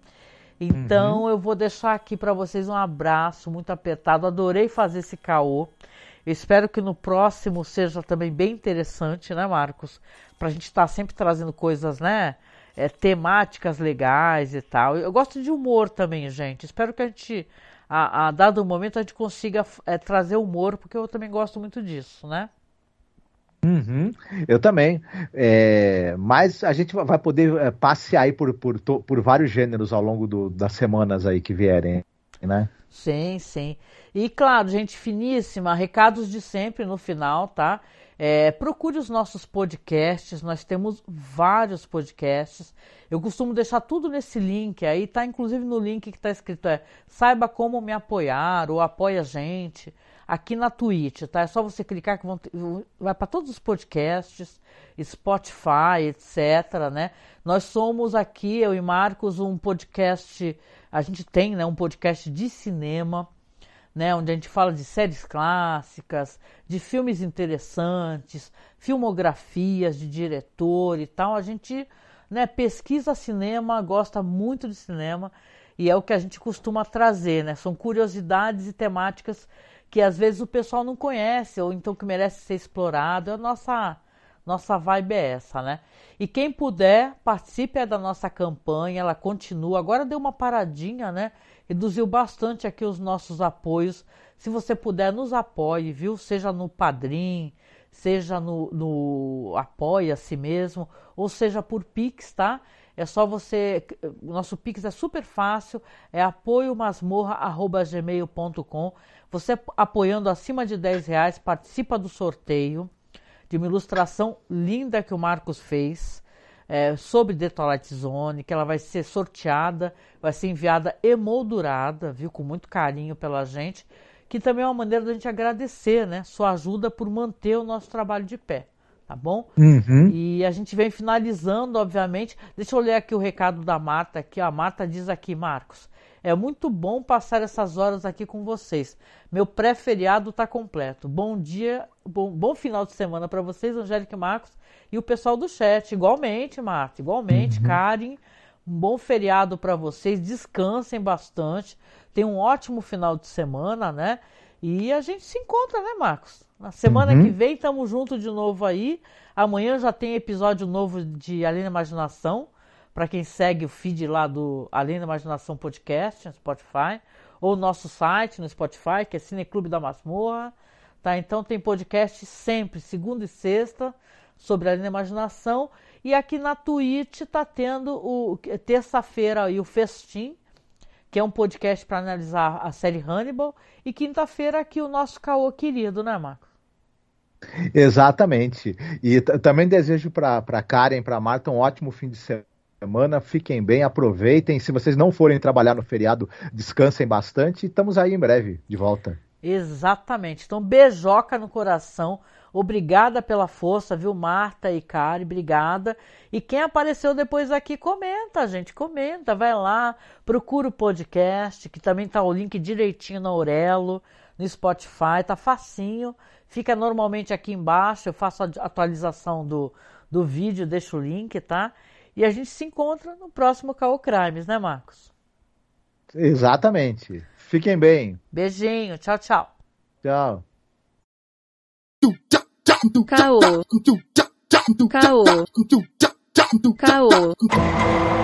Então uhum. eu vou deixar aqui para vocês um abraço muito apertado, adorei fazer esse caô. Eu espero que no próximo seja também bem interessante, né, Marcos? Pra gente estar sempre trazendo coisas, né? É, temáticas legais e tal. Eu gosto de humor também, gente. Espero que a gente, a, a dado momento, a gente consiga é, trazer humor, porque eu também gosto muito disso, né? Uhum, eu também. É, mas a gente vai poder é, passear aí por, por, por vários gêneros ao longo do, das semanas aí que vierem, né? Sim, sim. E claro, gente finíssima, recados de sempre no final, tá? É, procure os nossos podcasts, nós temos vários podcasts. Eu costumo deixar tudo nesse link, aí tá inclusive no link que está escrito é saiba como me apoiar ou apoia a gente aqui na Twitch, tá? É só você clicar que vão ter, vai para todos os podcasts, Spotify, etcétera, né? Nós somos aqui, eu e Marcos, um podcast, a gente tem, né, um podcast de cinema, né, onde a gente fala de séries clássicas, de filmes interessantes, filmografias de diretor e tal. A gente, né, pesquisa cinema, gosta muito de cinema e é o que a gente costuma trazer, né? São curiosidades e temáticas que às vezes o pessoal não conhece ou então que merece ser explorado. A nossa, nossa vibe é essa, né? E quem puder, participe da nossa campanha, ela continua. Agora deu uma paradinha, né? Reduziu bastante aqui os nossos apoios. Se você puder, nos apoie, viu? Seja no Padrim, seja no, no Apoia-se mesmo, ou seja por Pix, tá? É só você... O nosso Pix é super fácil, é apoio masmorra arroba gmail ponto com. Você apoiando acima de dez reais, participa do sorteio de uma ilustração linda que o Marcos fez, É, sobre The Twilight Zone, que ela vai ser sorteada, vai ser enviada emoldurada, viu, com muito carinho pela gente, que também é uma maneira da gente agradecer, né, sua ajuda por manter o nosso trabalho de pé, tá bom? Uhum. E a gente vem finalizando, obviamente. Deixa eu ler aqui o recado da Marta, aqui, a Marta diz aqui, Marcos, é muito bom passar essas horas aqui com vocês. Meu pré-feriado tá completo. Bom dia, bom, bom final de semana para vocês, Angélica e Marcos, e o pessoal do chat. Igualmente, Marta, igualmente, uhum. Karen, um bom feriado para vocês, descansem bastante, tenham um ótimo final de semana, né? E a gente se encontra, né, Marcos? Na semana uhum. que vem, estamos juntos de novo aí. Amanhã já tem episódio novo de Além da Imaginação, para quem segue o feed lá do Além da Imaginação Podcast, no Spotify, ou nosso site no Spotify, que é Cineclube da Masmorra, tá? Então tem podcast sempre, segunda e sexta, sobre Além da Imaginação, e aqui na Twitch tá tendo o terça-feira aí o Festim, que é um podcast para analisar a série Hannibal, e quinta-feira aqui o nosso caô querido, né, Marcos? Exatamente. E também desejo para Karen e para Marta um ótimo fim de semana. Semana, fiquem bem, aproveitem. Se vocês não forem trabalhar no feriado, descansem bastante. Estamos aí em breve de volta. Exatamente. Então, beijoca no coração. Obrigada pela força, viu, Marta e Kari? Obrigada. E quem apareceu depois aqui, comenta, gente. Comenta, vai lá, procura o podcast, que também tá o link direitinho na Aurelo, no Spotify, tá facinho. Fica normalmente aqui embaixo, eu faço a atualização do, do vídeo, deixo o link, tá? E a gente se encontra no próximo Caô Crimes, né, Marcos? Exatamente. Fiquem bem. Beijinho. Tchau, tchau. Tchau. Caô. Caô. Caô.